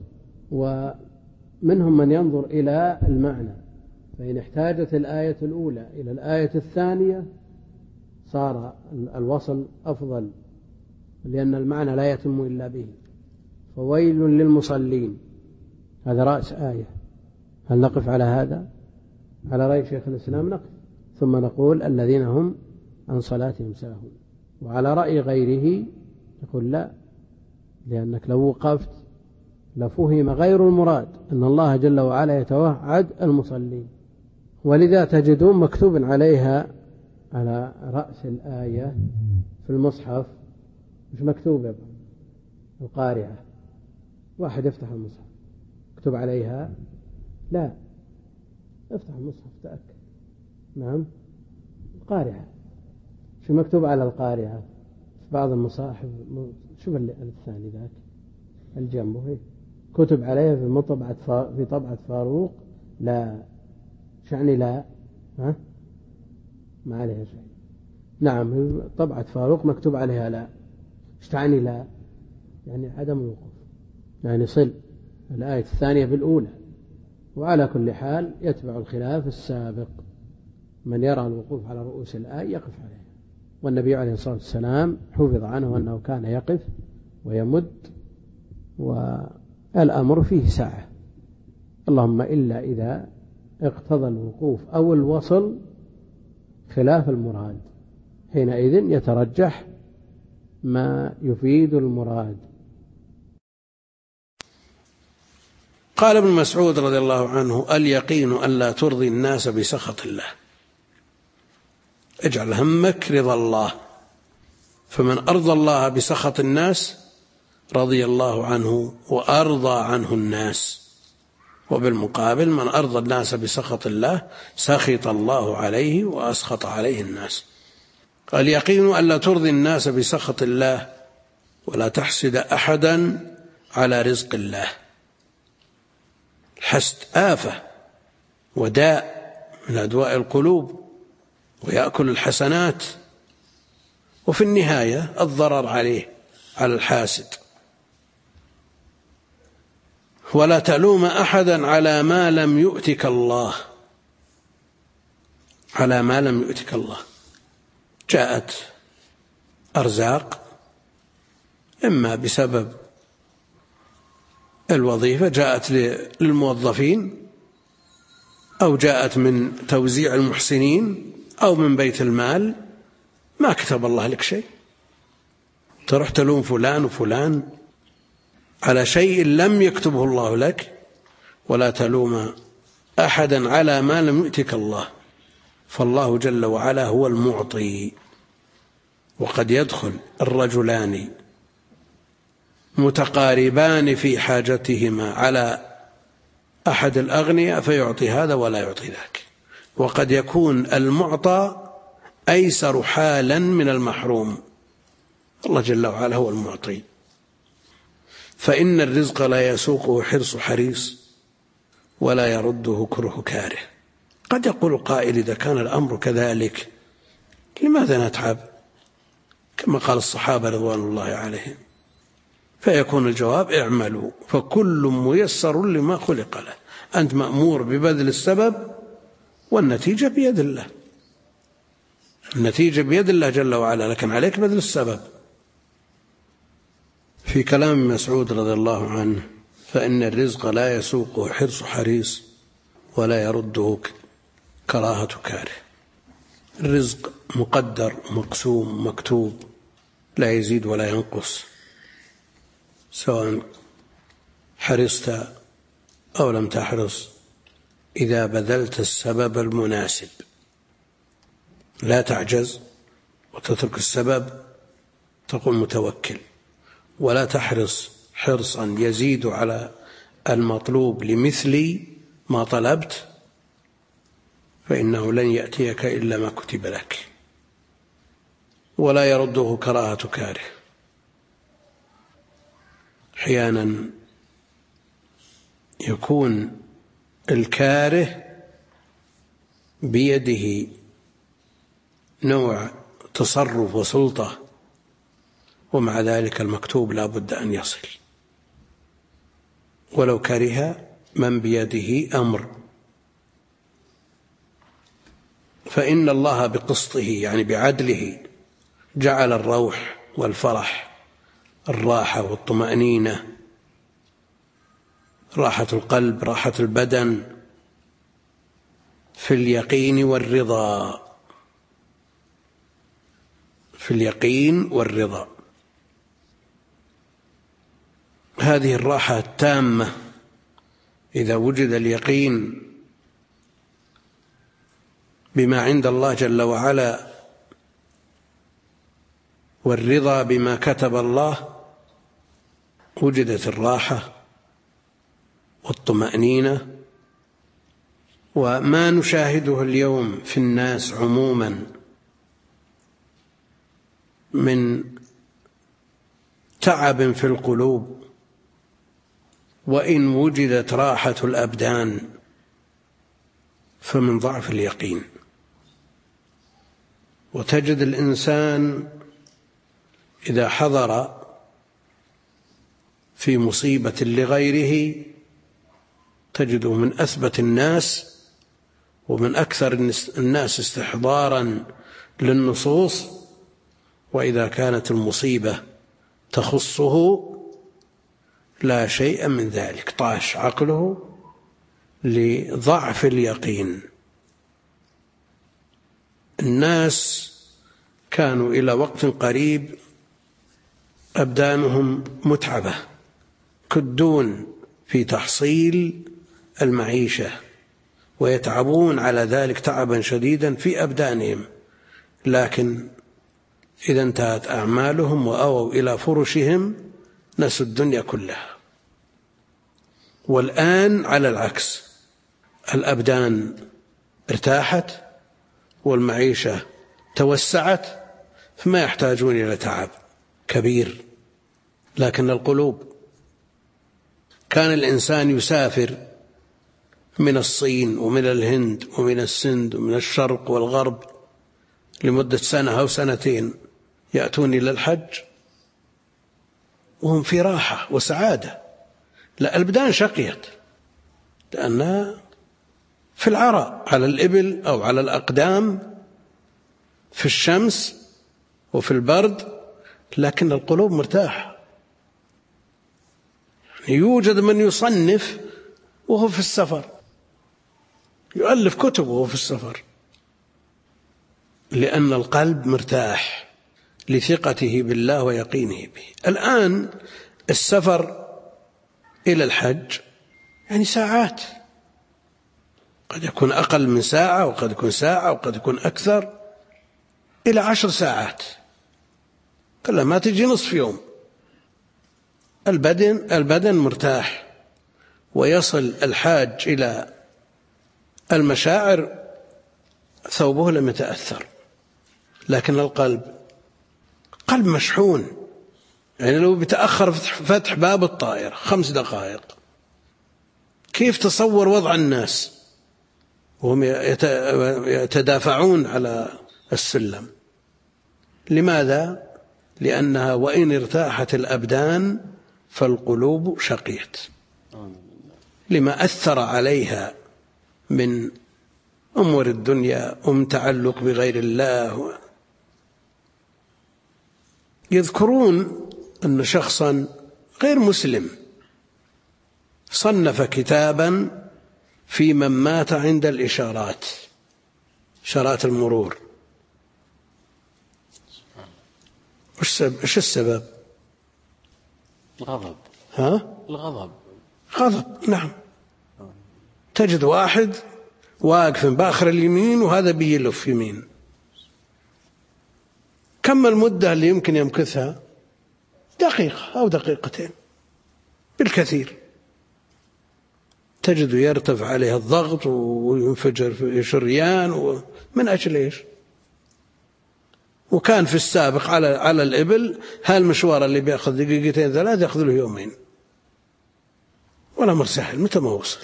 ومنهم من ينظر إلى المعنى، فإن احتاجت الآية الأولى إلى الآية الثانية صار الوصل أفضل، لأن المعنى لا يتم إلا به. فويل للمصلين، هذا رأس آية، هل نقف على هذا؟ على رأي شيخ الإسلام نقف، ثم نقول الذين هم عن صلاتهم ساهون. وعلى رأي غيره يقول لا، لأنك لو وقفت لفهم غير المراد، أن الله جل وعلا يتوعد المصلين، ولذا تجدون مكتوب عليها على رأس الآية في المصحف، مش مكتوب يا القارعة، واحد يفتح المصحف مكتوب عليها، لا، افتح المصحف تأكد، نعم القارعة، شو مكتوب على القارعة في بعض المصاحف، شوف الثاني ذاك الجنبه كتب عليها في مطبعة في طبعة فاروق، لا، شعني لا، ها ما عليها شيء. نعم طبعة فاروق مكتوب عليها لا، ايش تعني لا؟ يعني عدم الوقوف، يعني صل الآية الثانية بالأولى. وعلى كل حال يتبع الخلاف السابق، من يرى الوقوف على رؤوس الآية يقف عليها، والنبي عليه الصلاة والسلام حفظ عنه أنه كان يقف ويمد، والأمر فيه سعة، اللهم إلا إذا اقتضى الوقوف أو الوصل خلاف المراد، حينئذ يترجح ما يفيد المراد. قال ابن مسعود رضي الله عنه: اليقين ألا ترضي الناس بسخط الله، اجعل همك رضا الله، فمن أرضى الله بسخط الناس رضي الله عنه وأرضى عنه الناس، وبالمقابل من أرضى الناس بسخط الله سخط الله عليه وأسخط عليه الناس. اليقين ألا ترضي الناس بسخط الله ولا تحسد أحدا على رزق الله. الحسد آفة وداء من أدواء القلوب، ويأكل الحسنات، وفي النهاية الضرر عليه على الحاسد. ولا تلوم أحدا على ما لم يؤتك الله، على ما لم يؤتك الله. جاءت أرزاق إما بسبب الوظيفة، جاءت للموظفين، أو جاءت من توزيع المحسنين، أو من بيت المال، ما كتب الله لك شيء، تروح تلوم فلان وفلان على شيء لم يكتبه الله لك. ولا تلوم أحدا على ما لم يؤتك الله، فالله جل وعلا هو المعطي. وقد يدخل الرجلان متقاربان في حاجتهما على أحد الأغنياء فيعطي هذا ولا يعطي ذاك، وقد يكون المعطى أيسر حالا من المحروم. الله جل وعلا هو المعطي. فإن الرزق لا يسوقه حرص حريص ولا يرده كره كاره. قد يقول قائل: إذا كان الأمر كذلك لماذا نتعب؟ كما قال الصحابة رضوان الله عليهم. فيكون الجواب: اعملوا فكل ميسر لما خلق له. أنت مأمور ببذل السبب، والنتيجة بيد الله، النتيجة بيد الله جل وعلا، لكن عليك بذل السبب. في كلام مسعود رضي الله عنه: فإن الرزق لا يسوقه حرص حريص ولا يرده كراهة كاره. الرزق مقدر مقسوم مكتوب، لا يزيد ولا ينقص، سواء حرصت أو لم تحرص، إذا بذلت السبب المناسب. لا تعجز وتترك السبب تقول متوكل، ولا تحرص حرصا يزيد على المطلوب لمثل ما طلبت، فإنه لن يأتيك إلا ما كتب لك، ولا يرده كراهة كاره. أحيانا يكون الكاره بيده نوع تصرف وسلطة، ومع ذلك المكتوب لا بد أن يصل ولو كره من بيده أمر. فإن الله بقسطه يعني بعدله جعل الروح والفرح، الراحة والطمأنينة، راحة القلب، راحة البدن، في اليقين والرضا، في اليقين والرضا. هذه الراحة التامة إذا وجد اليقين بما عند الله جل وعلا والرضا بما كتب الله، وجدت الراحة والطمأنينة. وما نشاهده اليوم في الناس عموما من تعب في القلوب، وإن وجدت راحة الأبدان فمن ضعف اليقين. وتجد الإنسان إذا حضر في مصيبة لغيره تجده من أثبت الناس ومن أكثر الناس استحضارا للنصوص، وإذا كانت المصيبة تخصه لا شيء من ذلك، طاش عقله لضعف اليقين. الناس كانوا إلى وقت قريب أبدانهم متعبة، كدون في تحصيل المعيشة ويتعبون على ذلك تعبا شديدا في أبدانهم، لكن إذا انتهت أعمالهم وأووا إلى فرشهم نسوا الدنيا كلها. والآن على العكس، الأبدان ارتاحت والمعيشة توسعت، فما يحتاجون إلى تعب كبير. لكن القلوب، كان الإنسان يسافر من الصين ومن الهند ومن السند ومن الشرق والغرب لمدة سنة أو سنتين، يأتون إلى الحج وهم في راحة وسعادة. لا، الأبدان شقيت لأنها في العرى على الإبل أو على الأقدام في الشمس وفي البرد، لكن القلوب مرتاحة. يوجد من يصنف وهو في السفر، يؤلف كتب وهو في السفر، لأن القلب مرتاح لثقته بالله ويقينه به. الآن السفر إلى الحج يعني ساعات، قد يكون أقل من ساعة وقد يكون ساعة وقد يكون أكثر، إلى عشر ساعات، كلها ما تجي نصف يوم. البدن البدن مرتاح، ويصل الحاج إلى المشاعر ثوبه لم يتأثر. لكن القلب قلب مشحون، يعني لو بتأخر فتح باب الطائرة خمس دقائق، كيف تصور وضع الناس وهم يتدافعون على السلم؟ لماذا؟ لأنها وإن ارتاحت الأبدان فالقلوب شقيت لما أثر عليها من أمور الدنيا ومن تعلق بغير الله. يذكرون أن شخصا غير مسلم صنف كتابا في من مات عند الإشارات، إشارات المرور. وش السبب؟ الغضب. ها؟ الغضب. غضب، نعم. تجد واحد واقف بآخر اليمين وهذا بيلف يمين، كم المدة اللي يمكن يمكثها؟ دقيقة أو دقيقتين بالكثير، تجد يرتفع عليها الضغط وينفجر في شريان من أجل إيش؟ وكان في السابق على على الإبل هالمشوار اللي بيأخذ دقيقتين ثلاث يأخذ له يومين، والأمر سهل متى ما وصل.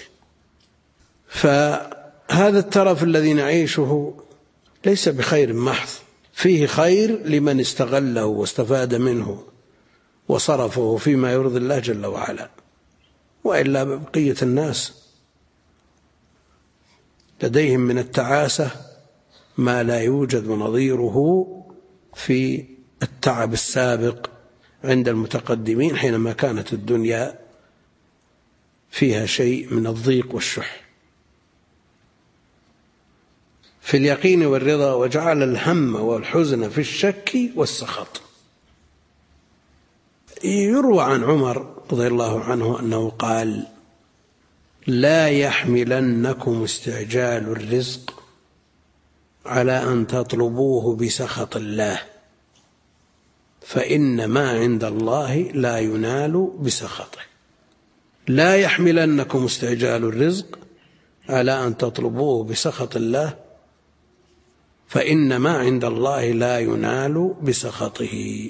فهذا الترف الذي نعيشه ليس بخير محض، فيه خير لمن استغله واستفاد منه وصرفه فيما يرضي الله جل وعلا، وإلا بقية الناس لديهم من التعاسة ما لا يوجد نظيره في التعب السابق عند المتقدمين حينما كانت الدنيا فيها شيء من الضيق والشح. في اليقين والرضا، وجعل الهم والحزن في الشك والسخط. يروى عن عمر رضي الله عنه أنه قال: لا يحملنكم استعجال الرزق على أن تطلبوه بسخط الله، فإن ما عند الله لا ينال بسخطه. لا يحملنكم استعجال الرزق على أن تطلبوه بسخط الله، فإن ما عند الله لا ينال بسخطه.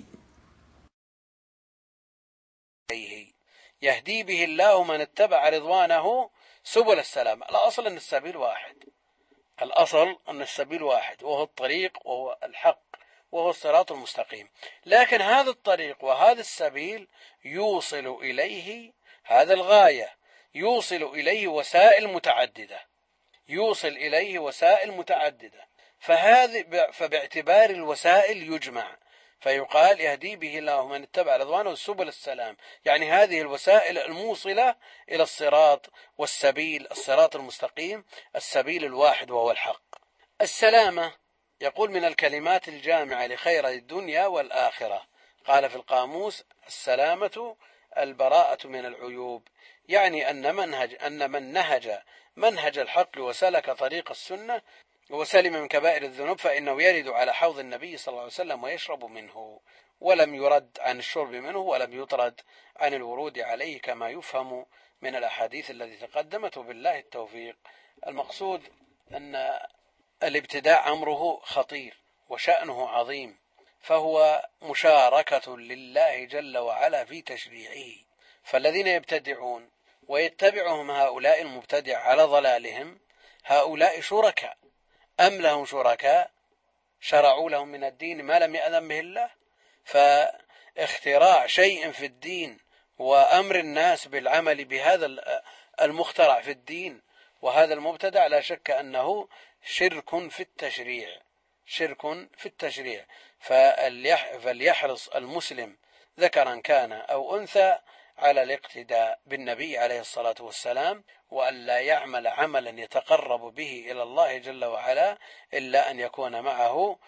يهدي به الله من اتبع رضوانه سبل السلام. الأصل أن السبيل واحد، الأصل أن السبيل واحد، وهو الطريق وهو الحق وهو الصراط المستقيم. لكن هذا الطريق وهذا السبيل يوصل إليه، هذا الغاية يوصل إليه وسائل متعددة، يوصل إليه وسائل متعددة، فهذه فباعتبار الوسائل يجمع فيقال يهدي به الله من اتبع رضوانه سبل السلام، يعني هذه الوسائل الموصلة إلى الصراط والسبيل، الصراط المستقيم، السبيل الواحد وهو الحق. السلامة يقول من الكلمات الجامعة لخير الدنيا والآخرة. قال في القاموس: السلامة البراءة من العيوب، يعني أن منهج أن من نهج منهج الحق وسلك طريق السنة وسلم من كبائر الذنوب فإنه يرد على حوض النبي صلى الله عليه وسلم ويشرب منه، ولم يرد عن الشرب منه ولم يطرد عن الورود عليه كما يفهم من الأحاديث التي تقدمت، وبالله التوفيق. المقصود أن الابتداع أمره خطير وشأنه عظيم، فهو مشاركة لله جل وعلا في تشريعه، فالذين يبتدعون ويتبعهم هؤلاء المبتدع على ضلالهم هؤلاء شركاء، أم لهم شركاء شرعوا لهم من الدين ما لم يأذن به الله؟ فاختراع شيء في الدين وأمر الناس بالعمل بهذا المخترع في الدين وهذا المبتدع لا شك أنه شرك في التشريع، شرك في التشريع. فليحرص المسلم ذكرا كان أو أنثى على الاقتداء بالنبي عليه الصلاة والسلام، وأن لا يعمل عملا يتقرب به إلى الله جل وعلا إلا أن يكون معه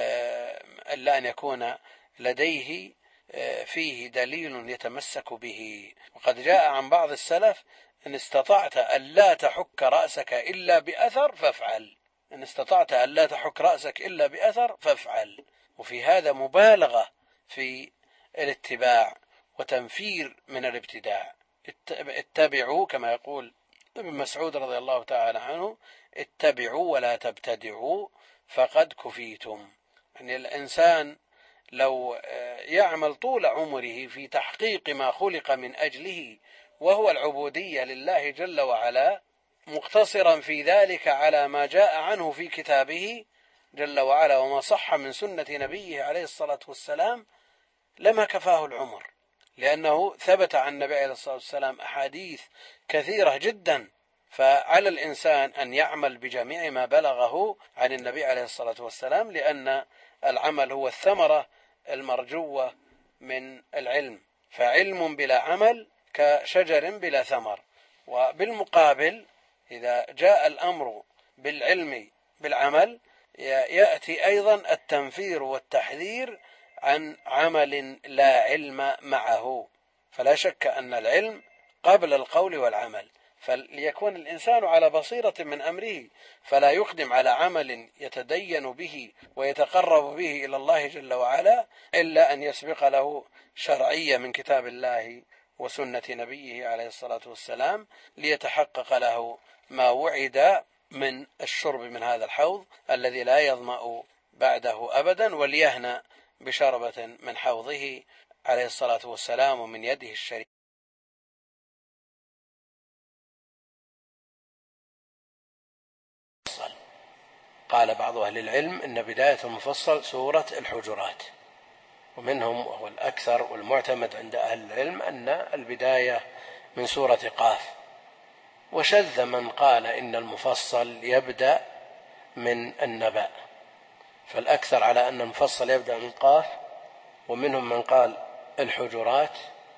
إلا أن يكون لديه فيه دليل يتمسك به. وقد جاء عن بعض السلف: إن استطعت ألا تحك رأسك إلا بأثر فافعل، إن استطعت ألا تحك رأسك إلا بأثر فافعل. وفي هذا مبالغة في الاتباع وتنفير من الابتداع. اتبعوا كما يقول ابن مسعود رضي الله تعالى عنه: اتبعوا ولا تبتدعوا فقد كفيتم. يعني الإنسان لو يعمل طول عمره في تحقيق ما خلق من أجله وهو العبودية لله جل وعلا، مقتصرا في ذلك على ما جاء عنه في كتابه جل وعلا وما صح من سنة نبيه عليه الصلاة والسلام، لما كفاه العمر، لأنه ثبت عن النبي عليه الصلاة والسلام أحاديث كثيرة جدا. فعلى الإنسان أن يعمل بجميع ما بلغه عن النبي عليه الصلاة والسلام، لأن العمل هو الثمرة المرجوة من العلم، فعلم بلا عمل كشجر بلا ثمر. وبالمقابل إذا جاء الأمر بالعلم بالعمل يأتي أيضا التنفير والتحذير عن عمل لا علم معه. فلا شك أن العلم قبل القول والعمل، فليكون الإنسان على بصيرة من أمره، فلا يقدم على عمل يتدين به ويتقرب به إلى الله جل وعلا إلا أن يسبق له شرعية من كتاب الله وسنة نبيه عليه الصلاة والسلام، ليتحقق له ما وعد من الشرب من هذا الحوض الذي لا يظمأ بعده أبدا، وليهنأ بشربة من حوضه عليه الصلاة والسلام ومن يده الشريفة. قال بعض أهل العلم إن بداية المفصل سورة الحجرات، ومنهم وهو الأكثر والمعتمد عند أهل العلم أن البداية من سورة قاف، وشذ من قال إن المفصل يبدأ من النبأ، فالأكثر على أن المفصل يبدأ من قاف، ومنهم من قال الحجرات،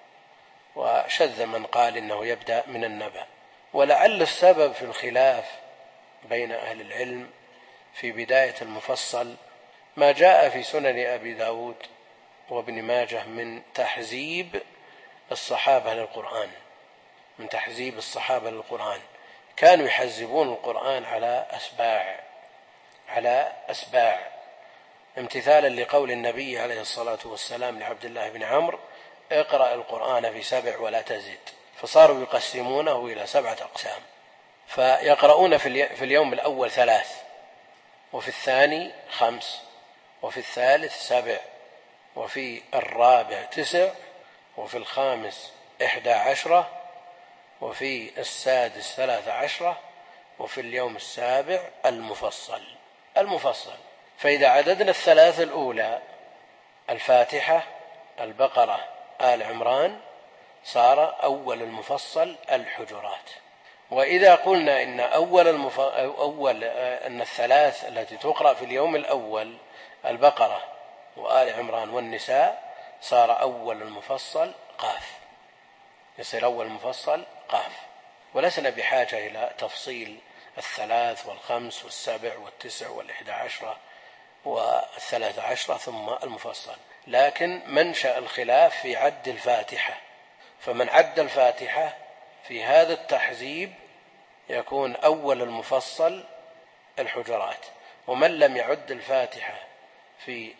وشذ من قال إنه يبدأ من النبأ. ولعل السبب في الخلاف بين أهل العلم في بداية المفصل ما جاء في سنن أبي داود وابن ماجه من تحزيب الصحابة للقرآن من تحزيب الصحابة للقرآن كانوا يحزبون القرآن على أسباع على أسباع امتثالا لقول النبي عليه الصلاة والسلام لعبد الله بن عمرو: اقرأ القرآن في سبع ولا تزد. فصاروا يقسمونه إلى سبعة أقسام، فيقرؤون في اليوم الأول ثلاث، وفي الثاني خمس، وفي الثالث سبع، وفي الرابع تسع، وفي الخامس إحدى عشرة، وفي السادس ثلاث عشرة، وفي اليوم السابع المفصل المفصل فإذا عددنا الثلاث الأولى الفاتحة البقرة آل عمران صار أول المفصل الحجرات. وإذا قلنا إن أول, المف... أول أن الثلاث التي تقرأ في اليوم الأول البقرة وآل عمران والنساء صار أول المفصل قاف، يصير أول المفصل قاف. ولسنا بحاجة إلى تفصيل الثلاث والخمس والسبع والتسع والإحدى عشرة والثلاث عشرة ثم المفصل، لكن منشأ الخلاف في عد الفاتحة، فمن عد الفاتحة في هذا التحزيب يكون أول المفصل الحجرات، ومن لم يعد الفاتحة في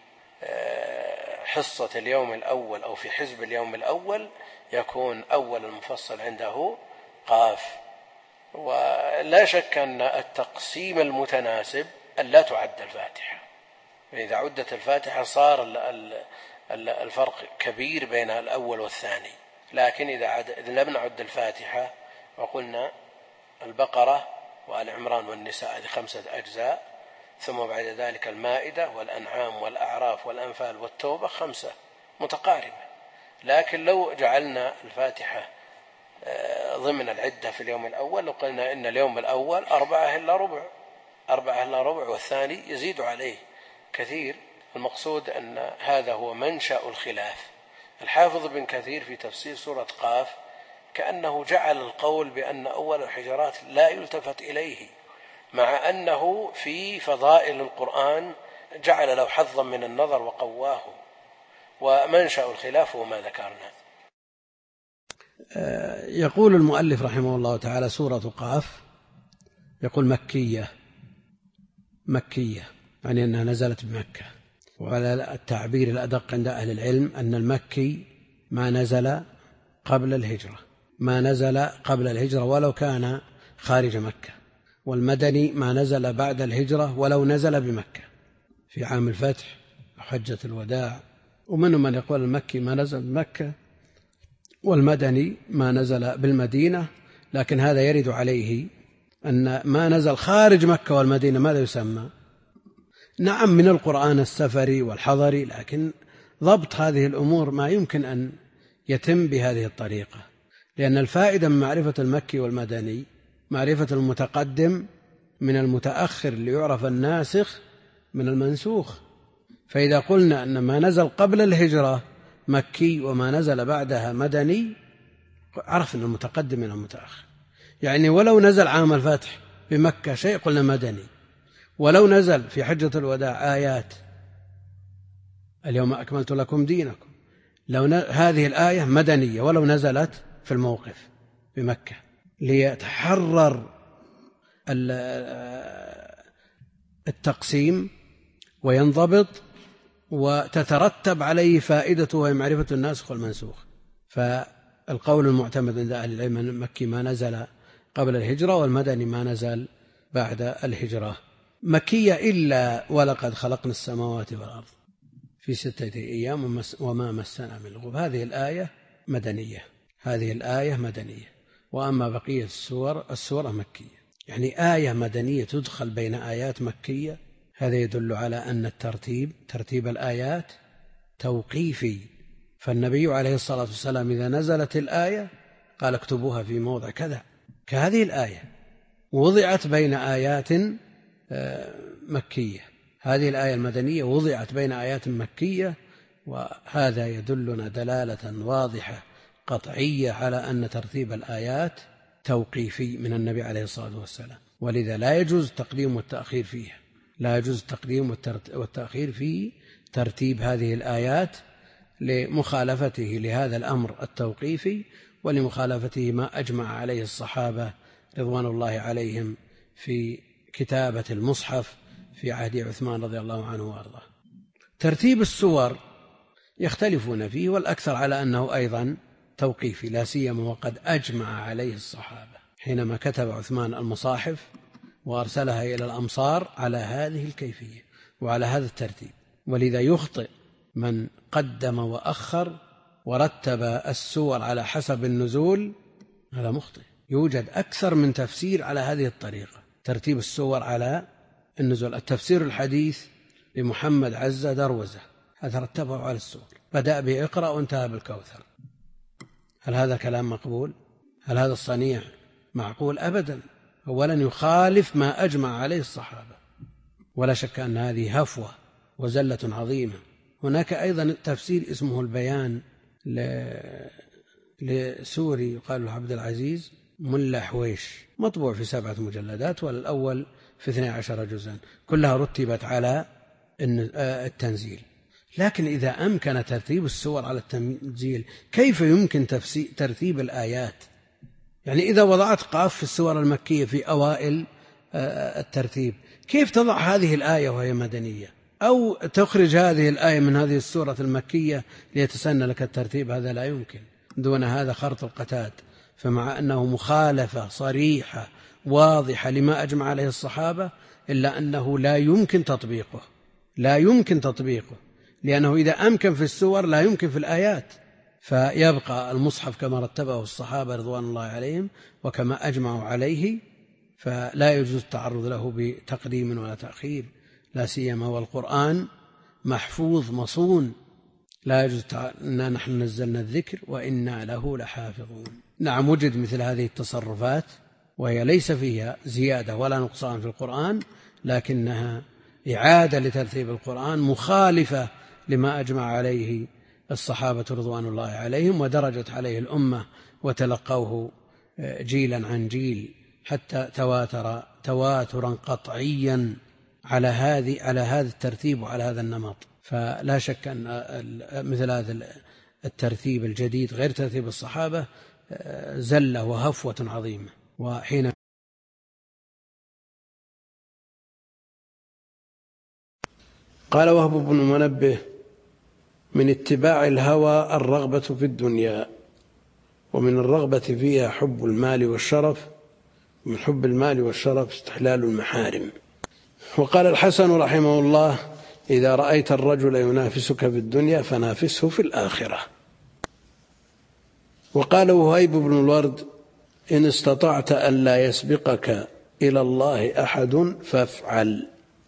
حصة اليوم الأول أو في حزب اليوم الأول يكون أول المفصل عنده قاف. ولا شك أن التقسيم المتناسب أن لا تعد الفاتحة، فإذا عدت الفاتحة صار الفرق كبير بين الأول والثاني. لكن إذا لم نعد الفاتحة وقلنا البقرة وآل عمران والنساء هذه خمسة أجزاء، ثم بعد ذلك المائدة والأنعام والأعراف والأنفال والتوبة خمسة متقاربة. لكن لو جعلنا الفاتحة ضمن العدة في اليوم الأول لو قلنا إن اليوم الأول أربعة إلا ربع أربعة إلا ربع والثاني يزيد عليه كثير. المقصود أن هذا هو منشأ الخلاف. الحافظ بن كثير في تفسير سورة قاف كأنه جعل القول بأن أول الحجرات لا يلتفت إليه، مع أنه في فضائل القرآن جعل له حظا من النظر وقواه، ومنشأ الخلاف هو ما ذكرنا. يقول المؤلف رحمه الله تعالى: سورة قاف يقول مكية مكية يعني أنها نزلت بمكة، وعلى التعبير الأدق عند أهل العلم أن المكي ما نزل قبل الهجرة ما نزل قبل الهجرة ولو كان خارج مكة، والمدني ما نزل بعد الهجرة ولو نزل بمكة في عام الفتح وحجة الوداع. ومنهم من يقول المكي ما نزل بمكة والمدني ما نزل بالمدينة، لكن هذا يرد عليه أن ما نزل خارج مكة والمدينة ماذا يسمى؟ نعم من القرآن السفري والحضري، لكن ضبط هذه الأمور ما يمكن أن يتم بهذه الطريقة، لأن الفائدة من معرفة المكي والمدني معرفة المتقدم من المتأخر ليعرف الناسخ من المنسوخ. فإذا قلنا أن ما نزل قبل الهجرة مكي وما نزل بعدها مدني عرفنا المتقدم من المتأخر. يعني ولو نزل عام الفتح بمكة شيء قلنا مدني، ولو نزل في حجة الوداع آيات اليوم أكملت لكم دينكم لو ن... هذه الآية مدنية ولو نزلت في الموقف بمكة. ليتحرر التقسيم وينضبط وتترتب عليه فائدته وهي معرفة الناسخ والمنسوخ. فالقول المعتمد عند أهل العلم أن المكي ما نزل قبل الهجرة والمدني ما نزل بعد الهجرة. مكية إلا ولقد خلقنا السماوات والأرض في ستة أيام وما مسنا من لغوب، هذه الآية مدنية، هذه الآية مدنية. وأما بقية السور السورة مكية، يعني آية مدنية تدخل بين آيات مكية، هذا يدل على أن الترتيب ترتيب الآيات توقيفي. فالنبي عليه الصلاة والسلام إذا نزلت الآية قال اكتبوها في موضع كذا، كهذه الآية وضعت بين آيات مكية، هذه الآية المدنية وضعت بين آيات مكية، وهذا يدلنا دلالة واضحة قطعية على أن ترتيب الآيات توقيفي من النبي عليه الصلاة والسلام، ولذا لا يجوز التقديم والتأخير فيها، لا يجوز التقديم والتأخير في ترتيب هذه الآيات لمخالفته لهذا الأمر التوقيفي ولمخالفته ما أجمع عليه الصحابة رضوان الله عليهم في كتابة المصحف في عهد عثمان رضي الله عنه وأرضاه. ترتيب السور يختلفون فيه، والأكثر على أنه أيضا توقيفي، لا سيما وقد أجمع عليه الصحابة حينما كتب عثمان المصاحف وأرسلها إلى الأمصار على هذه الكيفية وعلى هذا الترتيب. ولذا يخطئ من قدم وأخر ورتب السور على حسب النزول، هذا مخطئ. يوجد أكثر من تفسير على هذه الطريقة، ترتيب السور على النزول. التفسير الحديث لمحمد عزة دروزة هذا رتبه على السور، بدأ بإقرأ وانتهى بالكوثر. هل هذا كلام مقبول؟ هل هذا الصنيع معقول؟ أبدا. أولا يخالف ما أجمع عليه الصحابة، ولا شك أن هذه هفوة وزلة عظيمة. هناك أيضا تفسير اسمه البيان لسوري يقال له عبد العزيز ملا حويش، مطبوع في سبعة مجلدات، والأول في اثني عشر جزءا، كلها رتبت على التنزيل. لكن إذا أمكن ترتيب السور على التنزيل كيف يمكن ترتيب الآيات؟ يعني إذا وضعت قاف في السور المكية في أوائل الترتيب، كيف تضع هذه الآية وهي مدنية، أو تخرج هذه الآية من هذه السورة المكية ليتسنى لك الترتيب؟ هذا لا يمكن. دون هذا خرط القتاد. فمع أنه مخالفة صريحة واضحة لما أجمع عليه الصحابة، إلا أنه لا يمكن تطبيقه، لا يمكن تطبيقه، لأنه إذا أمكن في السور لا يمكن في الآيات. فيبقى المصحف كما رتبه الصحابة رضوان الله عليهم وكما أجمعوا عليه، فلا يجوز التعرض له بتقديم ولا تأخير، لا سيما والقرآن محفوظ مصون، لا يجوز إنا نحن نزلنا الذكر وإنا له لحافظون. نعم، وجد مثل هذه التصرفات وهي ليس فيها زيادة ولا نقصان في القرآن، لكنها إعادة لترتيب القرآن مخالفة لما أجمع عليه الصحابة رضوان الله عليهم ودرجت عليه الأمة وتلقوه جيلا عن جيل حتى تواتر تواترا قطعيا على هذه على هذا الترتيب وعلى هذا النمط. فلا شك أن مثل هذا الترتيب الجديد غير ترتيب الصحابة زلة وهفوة عظيمة. وحين قال وهب بن منبه: من اتباع الهوى الرغبة في الدنيا، ومن الرغبة فيها حب المال والشرف، ومن حب المال والشرف استحلال المحارم. وقال الحسن رحمه الله: إذا رأيت الرجل ينافسك في الدنيا فنافسه في الآخرة. وقال وهيب بن الورد: إن استطعت أن لا يسبقك إلى الله أحد فافعل.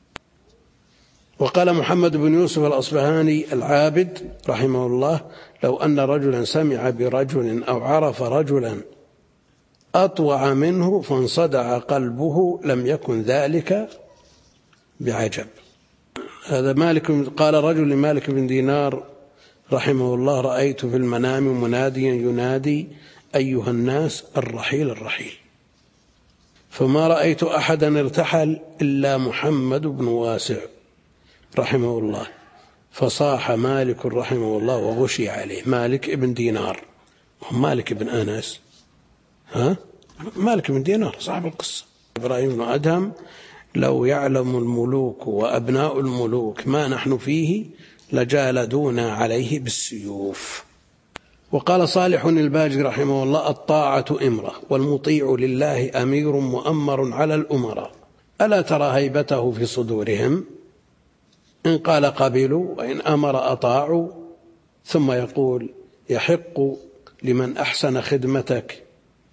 وقال محمد بن يوسف الأصبهاني العابد رحمه الله: لو أن رجلا سمع برجل أو عرف رجلا أطوع منه فانصدع قلبه لم يكن ذلك بعجب. هذا مالك. قال رجل لمالك بن دينار رحمه الله: رأيت في المنام مناديا ينادي أيها الناس الرحيل الرحيل، فما رأيت أحدا ارتحل إلا محمد بن واسع رحمه الله، فصاح مالك رحمه الله وغشي عليه. مالك بن دينار ومالك بن أنس، ها مالك بن دينار صاحب القصة. إبراهيم بن أدهم لو يعلم الملوك وأبناء الملوك ما نحن فيه لجالدونا عليه بالسيوف. وقال صالح الباجي رحمه الله: الطاعة إمرة، والمطيع لله أمير مؤمر على الأمراء، ألا ترى هيبته في صدورهم؟ إن قال قبلوا وإن أمر أطاعوا. ثم يقول: يحق لمن أحسن خدمتك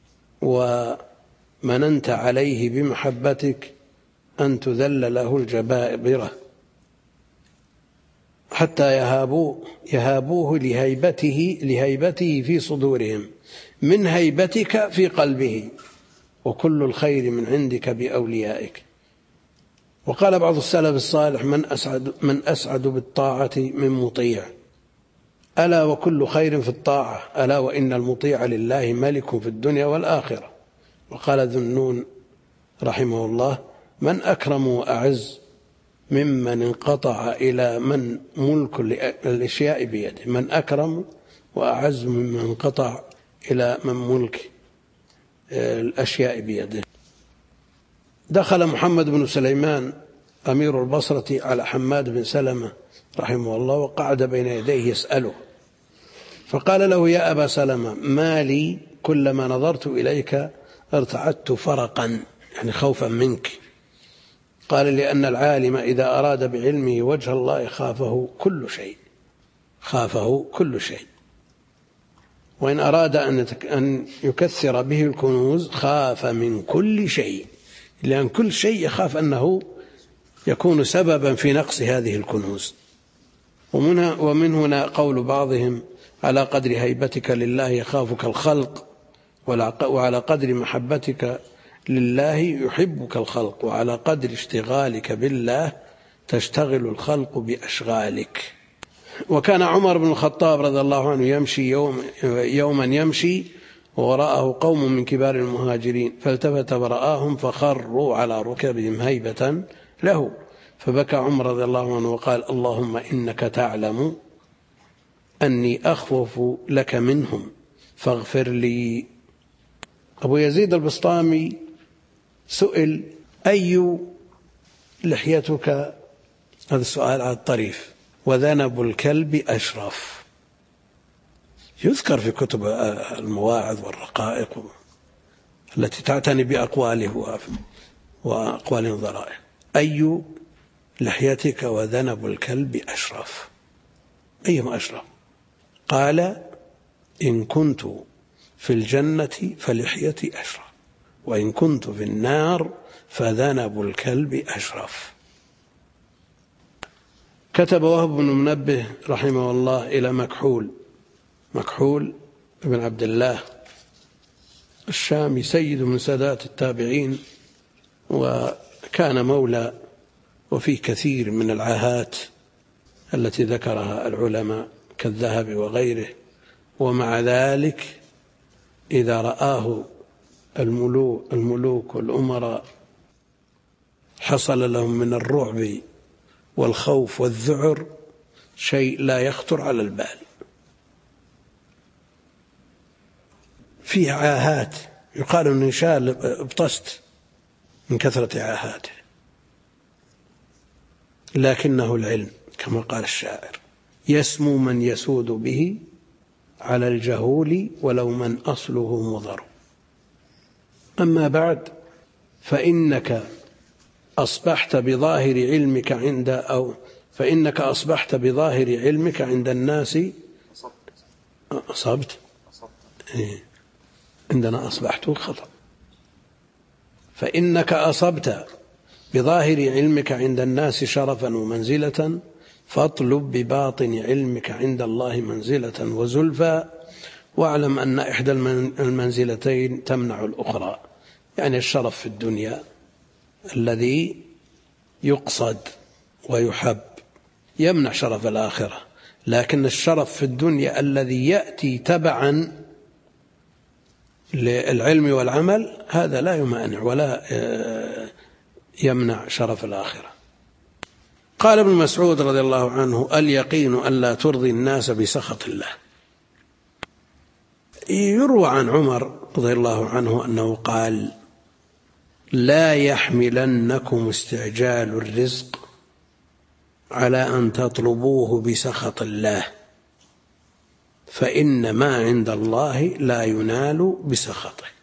ومننت عليه بمحبتك أن تذل له الجبابرة حتى يهابوه, يهابوه لهيبته, لهيبته في صدورهم من هيبتك في قلبه، وكل الخير من عندك بأوليائك. وقال بعض السلف الصالح: من أسعد, من أسعد بالطاعة من مطيع، ألا وكل خير في الطاعة، ألا وإن المطيع لله ملك في الدنيا والآخرة. وقال ذو النون رحمه الله: من أكرم وأعز ممن انقطع إلى من ملك الأشياء بيده. من أكرم وأعز ممن انقطع إلى من ملك الأشياء بيده. دخل محمد بن سليمان أمير البصرة على حماد بن سلمة رحمه الله وقعد بين يديه يسأله، فقال له: يا أبا سلمة، ما لي كلما نظرت إليك ارتعدت فرقا، يعني خوفا منك. قال: لأن العالم إذا أراد بعلمه وجه الله خافه كل شيء، خافه كل شيء، وإن أراد أن يكثر به الكنوز خاف من كل شيء، لأن كل شيء يخاف أنه يكون سببا في نقص هذه الكنوز. ومن هنا قول بعضهم: على قدر هيبتك لله يخافك الخلق، وعلى قدر محبتك لله يحبك الخلق، وعلى قدر اشتغالك بالله تشتغل الخلق بأشغالك. وكان عمر بن الخطاب رضي الله عنه يمشي يوم يوما يمشي ووراءه قوم من كبار المهاجرين، فالتفت ورآهم فخروا على ركبهم هيبة له، فبكى عمر رضي الله عنه وقال: اللهم إنك تعلم أني أخوف لك منهم فاغفر لي. أبو يزيد البسطامي سئل: أي لحيتك؟ هذا السؤال على الطريف. وذنب الكلب أشرف. يذكر في كتب المواعظ والرقائق التي تعتني بأقواله وأقوال نظرائه: أي لحيتك وذنب الكلب أشرف؟ أيهما أشرف؟ قال: إن كنت في الجنة فلحيتي أشرف، وإن كنت في النار فذنب الكلب أشرف. كتب وهب بن منبه رحمه الله إلى مكحول مكحول بن عبد الله الشامي، سيد من سادات التابعين، وكان مولى، وفيه كثير من العاهات التي ذكرها العلماء كالذهب وغيره. ومع ذلك إذا رآه الملوك, الملوك والأمراء حصل لهم من الرعب والخوف والذعر شيء لا يخطر على البال. فيه عاهات، يقال أن شال ابطست من كثرة عاهاته، لكنه العلم كما قال الشاعر: يسمو من يسود به على الجهول ولو من أصله مضر. أما بعد، فإنك أصبحت بظاهر علمك عند أو فإنك أصبحت بظاهر علمك عند الناس. أصبت إيه؟ عندنا أصبحت خطأ. فإنك أصبت بظاهر علمك عند الناس شرفا ومنزلة، فاطلب بباطن علمك عند الله منزلة وزلفى، واعلم أن إحدى المنزلتين تمنع الأخرى. يعني الشرف في الدنيا الذي يقصد ويحب يمنع شرف الآخرة، لكن الشرف في الدنيا الذي يأتي تبعا للعلم والعمل هذا لا يمانع ولا يمنع شرف الآخرة. قال ابن مسعود رضي الله عنه: اليقين أن لا ترضي الناس بسخط الله. يروى عن عمر رضي الله عنه أنه قال: لا يحملنكم استعجال الرزق على أن تطلبوه بسخط الله، فإن ما عند الله لا ينال بسخطه.